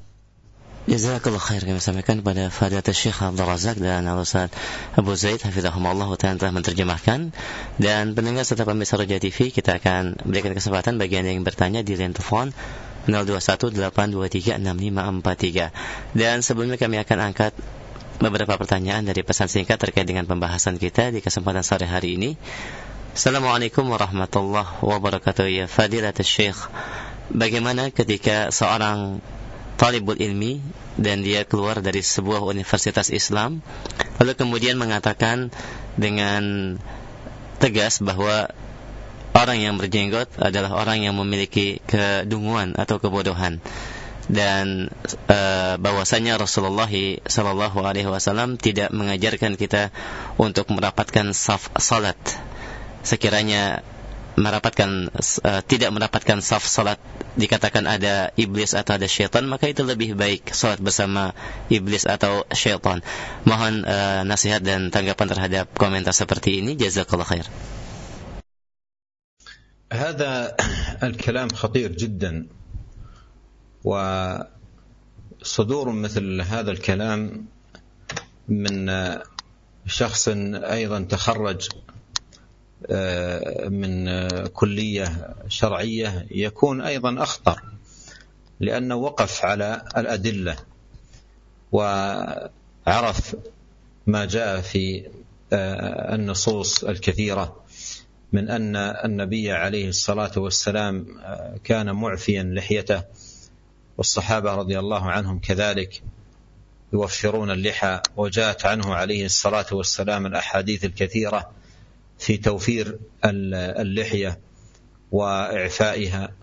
Jazakallah khair, kami sampaikan kepada Fadilatul Syekh Abdul Razak dan Al-Ustaz Abu Zaid hafizahumullah ta'ala telah menerjemahkan. Dan pendengar serta pemirsa Roja T V, kita akan berikan kesempatan bagi Anda yang bertanya di line telepon nol dua satu delapan dua tiga enam lima empat tiga. Dan sebelumnya kami akan angkat beberapa pertanyaan dari pesan singkat terkait dengan pembahasan kita di kesempatan sore hari ini. Assalamualaikum warahmatullahi wabarakatuh. Ya Fadilatul Syekh, bagaimana ketika seorang talibul ilmi dan dia keluar dari sebuah universitas Islam lalu kemudian mengatakan dengan tegas bahwa orang yang berjenggot adalah orang yang memiliki kedunguan atau kebodohan, dan e, bahwasanya Rasulullah sallallahu alaihi wasallam tidak mengajarkan kita untuk merapatkan saf salat. Sekiranya merapatkan uh, tidak merapatkan saf salat dikatakan ada iblis atau ada syaitan, maka itu lebih baik salat bersama iblis atau syaitan. Mohon uh, nasihat dan tanggapan terhadap komentar seperti ini. Jazakallah khair. هذا الكلام خطير جدا، وصدور مثل هذا الكلام من شخص أيضا تخرج من كلية شرعية يكون أيضا أخطر، لأنه وقف على الأدلة وعرف ما جاء في النصوص الكثيرة من أن النبي عليه الصلاة والسلام كان معفيا لحيته، والصحابة رضي الله عنهم كذلك يوفرون اللحى، وجاءت عنه عليه الصلاة والسلام الأحاديث الكثيرة في توفير اللحية وإعفائها.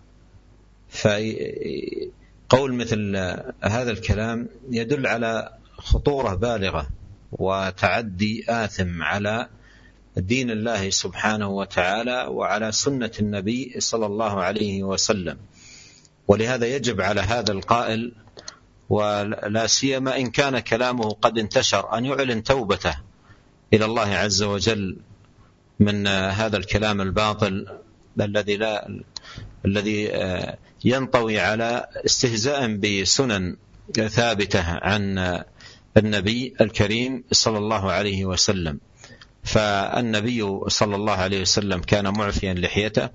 فقول مثل هذا الكلام يدل على خطورة بالغة وتعدي آثم على دين الله سبحانه وتعالى وعلى سنة النبي صلى الله عليه وسلم. ولهذا يجب على هذا القائل، ولا سيما إن كان كلامه قد انتشر، أن يعلن توبته إلى الله عز وجل من هذا الكلام الباطل الذي لا الذي ينطوي على استهزاء بسنن ثابتة عن النبي الكريم صلى الله عليه وسلم. فالنبي صلى الله عليه وسلم كان معفيا لحيته،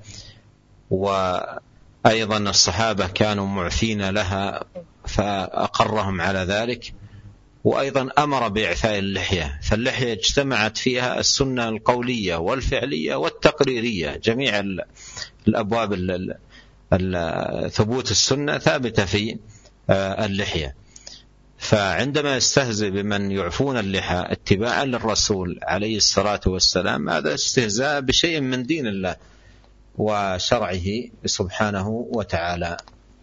وأيضا الصحابة كانوا معفين لها فأقرهم على ذلك، وأيضا أمر بإعفاء اللحية. فاللحية اجتمعت فيها السنة القولية والفعلية والتقريرية، جميع الأبواب ثبوت السنة ثابتة في اللحية. فعندما يستهزئ بمن يعفون اللحى اتباعا للرسول عليه الصلاة والسلام، هذا استهزاء بشيء من دين الله وشرعه سبحانه وتعالى.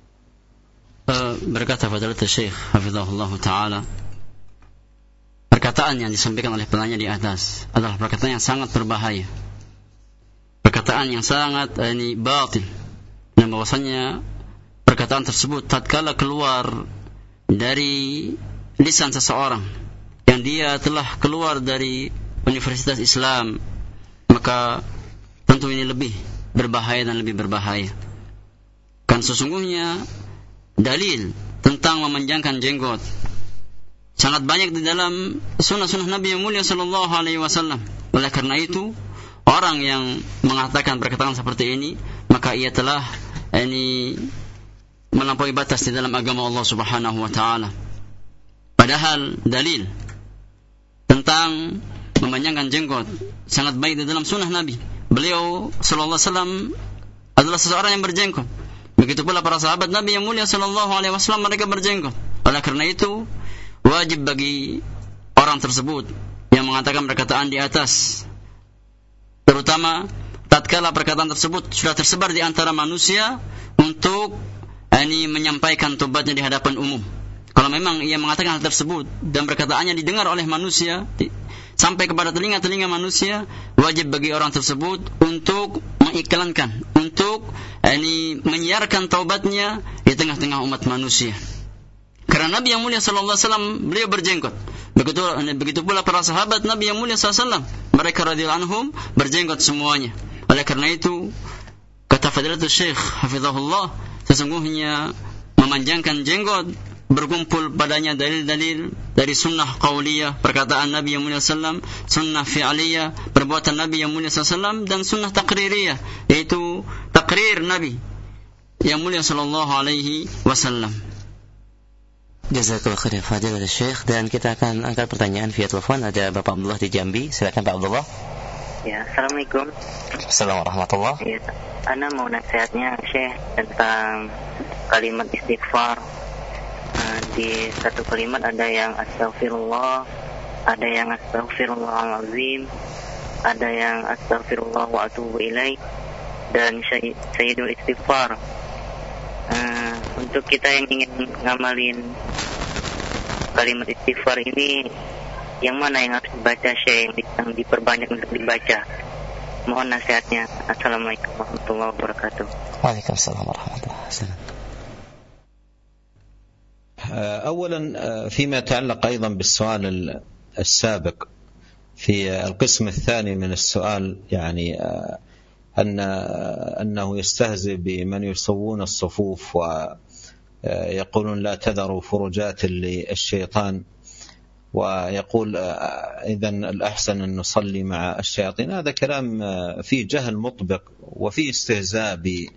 Berkata Fadilatul Syekh hafizahullah ta'ala, perkataan yang disampaikan oleh penanya di atas adalah perkataan yang sangat berbahaya, perkataan yang sangat ini batil, dan bahwasanya perkataan tersebut tatkala keluar dari lisan seseorang yang dia telah keluar dari universitas Islam, maka tentu ini lebih berbahaya dan lebih berbahaya. Kan sesungguhnya dalil tentang memanjangkan jenggot sangat banyak di dalam sunnah-sunnah Nabi yang mulia sallallahu alaihi wasallam. Oleh karena itu, orang yang mengatakan perkataan seperti ini, maka ia telah ini melampaui batas di dalam agama Allah Subhanahu wa taala. Padahal dalil tentang memanjangkan jenggot sangat baik di dalam sunnah Nabi. Beliau sallallahu alaihi wasallam adalah seseorang yang berjenggot. Begitu pula para sahabat Nabi yang mulia sallallahu alaihi wasallam, mereka berjenggot. Oleh karena itu, wajib bagi orang tersebut yang mengatakan perkataan di atas, terutama tatkala perkataan tersebut sudah tersebar di antara manusia, untuk ini menyampaikan tobatnya di hadapan umum. Kalau memang ia mengatakan hal tersebut dan perkataannya didengar oleh manusia sampai kepada telinga-telinga manusia, wajib bagi orang tersebut untuk mengiklankan, untuk ini menyiarkan taubatnya di tengah-tengah umat manusia. Karena Nabi yang mulia sallallahu alaihi wasallam beliau berjenggot. Begitu begitu pula para sahabat Nabi yang mulia sallallahu alaihi wasallam, mereka radhiyallahu anhum berjenggot semuanya. Oleh karena itu, kata Fadilatul Syekh hafizahullah, sesungguhnya memanjangkan jenggot berkumpul padanya dalil-dalil dari sunnah qauliyah, perkataan Nabi yang mulia sallallahu alaihi wasallam, sunnah fi'liyah, perbuatan Nabi yang mulia sallallahu alaihi wasallam, dan sunnah takririyah, yaitu takrir Nabi yang mulia sallallahu alaihi wasallam. Jazakallah khair Fadilatul Syekh. Dan kita akan angkat pertanyaan via telepon. Ada Bapak Abdullah di Jambi. Silakan Pak Abdullah. Ya, Assalamualaikum. Assalamualaikum warahmatullahi. Ya, Ana mau nasihatnya Syekh tentang kalimat istighfar. Nah, di satu kalimat ada yang astaghfirullah, ada yang astaghfirullahalazim, ada yang astaghfirullah wa atubu ilaih, dan sayyidul istighfar. Uh, untuk kita yang ingin ngamalin kalimat istighfar ini, yang mana yang harus dibaca Syekh, yang diperbanyak untuk dibaca? Mohon nasihatnya. Assalamualaikum warahmatullahi wabarakatuh. Waalaikumsalam warahmatullahi wabarakatuh. أولا فيما يتعلق أيضا بالسؤال السابق في القسم الثاني من السؤال، يعني أن أنه يستهزئ بمن يسوون الصفوف ويقولون لا تذروا فرجات للشيطان، ويقول إذن الأحسن أن نصلي مع الشياطين. هذا كلام فيه جهل مطبق وفيه استهزاء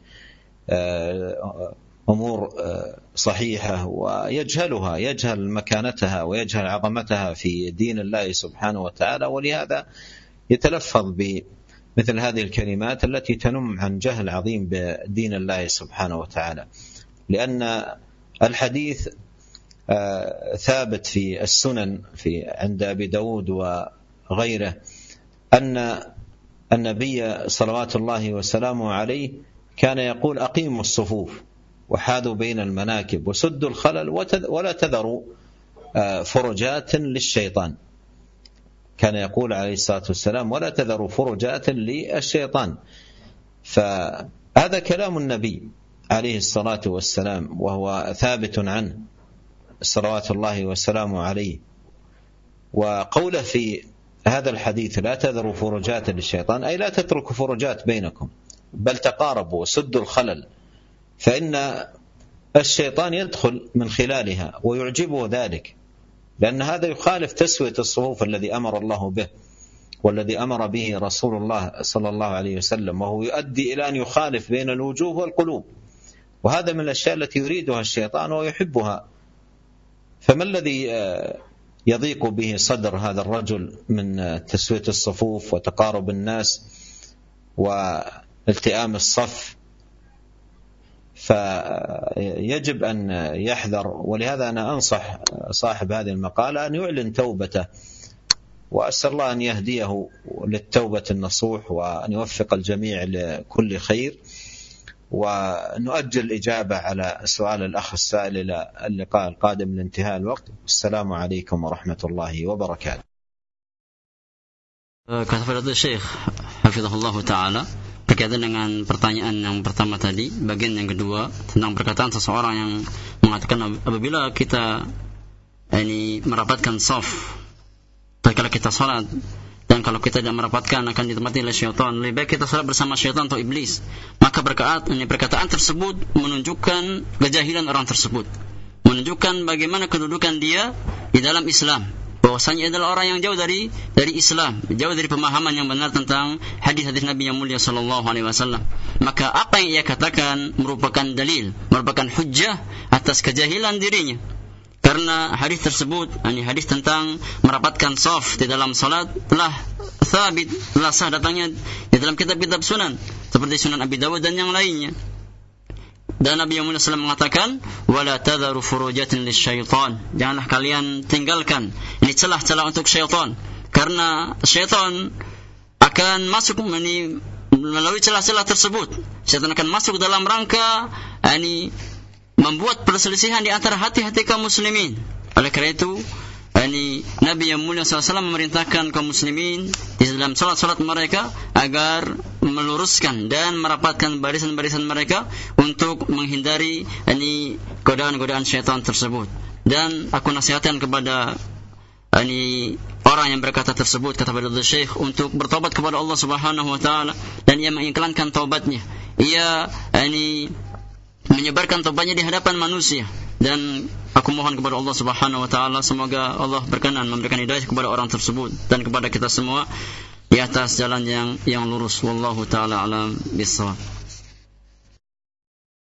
بأمور صحيحة ويجهلها، يجهل مكانتها ويجهل عظمتها في دين الله سبحانه وتعالى، ولهذا يتلفظ بمثل هذه الكلمات التي تنم عن جهل عظيم بدين الله سبحانه وتعالى. لأن الحديث ثابت في السنن في عند أبي داود وغيره أن النبي صلوات الله وسلامه عليه كان يقول أقيموا الصفوف وحاذوا بين المناكب وسدوا الخلل ولا تذروا فرجات للشيطان. كان يقول عليه الصلاة والسلام ولا تذروا فرجات للشيطان. فهذا كلام النبي عليه الصلاة والسلام وهو ثابت عنه صلوات الله وسلامه عليه. وقوله في هذا الحديث لا تذروا فرجات للشيطان أي لا تتركوا فرجات بينكم، بل تقاربوا وسدوا الخلل، فإن الشيطان يدخل من خلالها ويعجبه ذلك، لأن هذا يخالف تسوية الصفوف الذي أمر الله به والذي أمر به رسول الله صلى الله عليه وسلم، وهو يؤدي إلى أن يخالف بين الوجوه والقلوب، وهذا من الأشياء التي يريدها الشيطان ويحبها. فما الذي يضيق به صدر هذا الرجل من تسوية الصفوف وتقارب الناس والتئام الصف؟ فيجب أن يحذر. ولهذا أنا أنصح صاحب هذه المقالة أن يعلن توبته، وأسأل الله أن يهديه للتوبة النصوح وأن يوفق الجميع لكل خير. ونؤجل الإجابة على سؤال الأخ السائل إلى اللقاء القادم لانتهاء الوقت. السلام عليكم ورحمة الله وبركاته. Kata Fadilatul Syekh hafizahullah ta'ala, berkaitan dengan pertanyaan yang pertama tadi, bagian yang kedua tentang perkataan seseorang yang mengatakan apabila kita ini merapatkan saf tatkala kita salat, dan kalau kita tidak merapatkan akan ditempati oleh syaitan, lebih baik kita salat bersama syaitan atau iblis. Maka berkaat, ini perkataan tersebut menunjukkan kejahilan orang tersebut, menunjukkan bagaimana kedudukan dia di dalam Islam, bahwasanya adalah orang yang jauh dari dari Islam, jauh dari pemahaman yang benar tentang hadis-hadis Nabi yang mulia sallallahu alaihi wasallam. Maka apa yang ia katakan merupakan dalil, merupakan hujjah atas kejahilan dirinya. Karena hadis tersebut, ini hadis tentang merapatkan shaf di dalam salat telah sabit, telah sah datangnya di dalam kitab-kitab sunan seperti Sunan Abi Dawud dan yang lainnya. Dan Nabi Muhammad shallallahu alaihi wasallam mengatakan, "Wala tadharu furujatin lisyaitan." Janganlah kalian tinggalkan ini celah-celah untuk syaitan, karena syaitan akan masuk ini melalui celah-celah tersebut. Syaitan akan masuk dalam rangka ini membuat perselisihan di antara hati-hati kaum muslimin. Oleh karena itu, ini Nabi yang mulia shallallahu alaihi wasallam memerintahkan kaum muslimin di dalam salat-salat mereka agar meluruskan dan merapatkan barisan-barisan mereka untuk menghindari ini godaan-godaan syaitan tersebut. Dan aku nasihatkan kepada ini orang yang berkata tersebut, kata Fadilatul Syekh, untuk bertobat kepada Allah Subhanahu wa taala dan ia mengiklankan taubatnya. Ia ini menyebarkan taubatnya di hadapan manusia. Dan aku mohon kepada Allah Subhanahu wa taala semoga Allah berkenan memberikan hidayah kepada orang tersebut dan kepada kita semua di atas jalan yang yang lurus. Wallahu taala alam bissawab.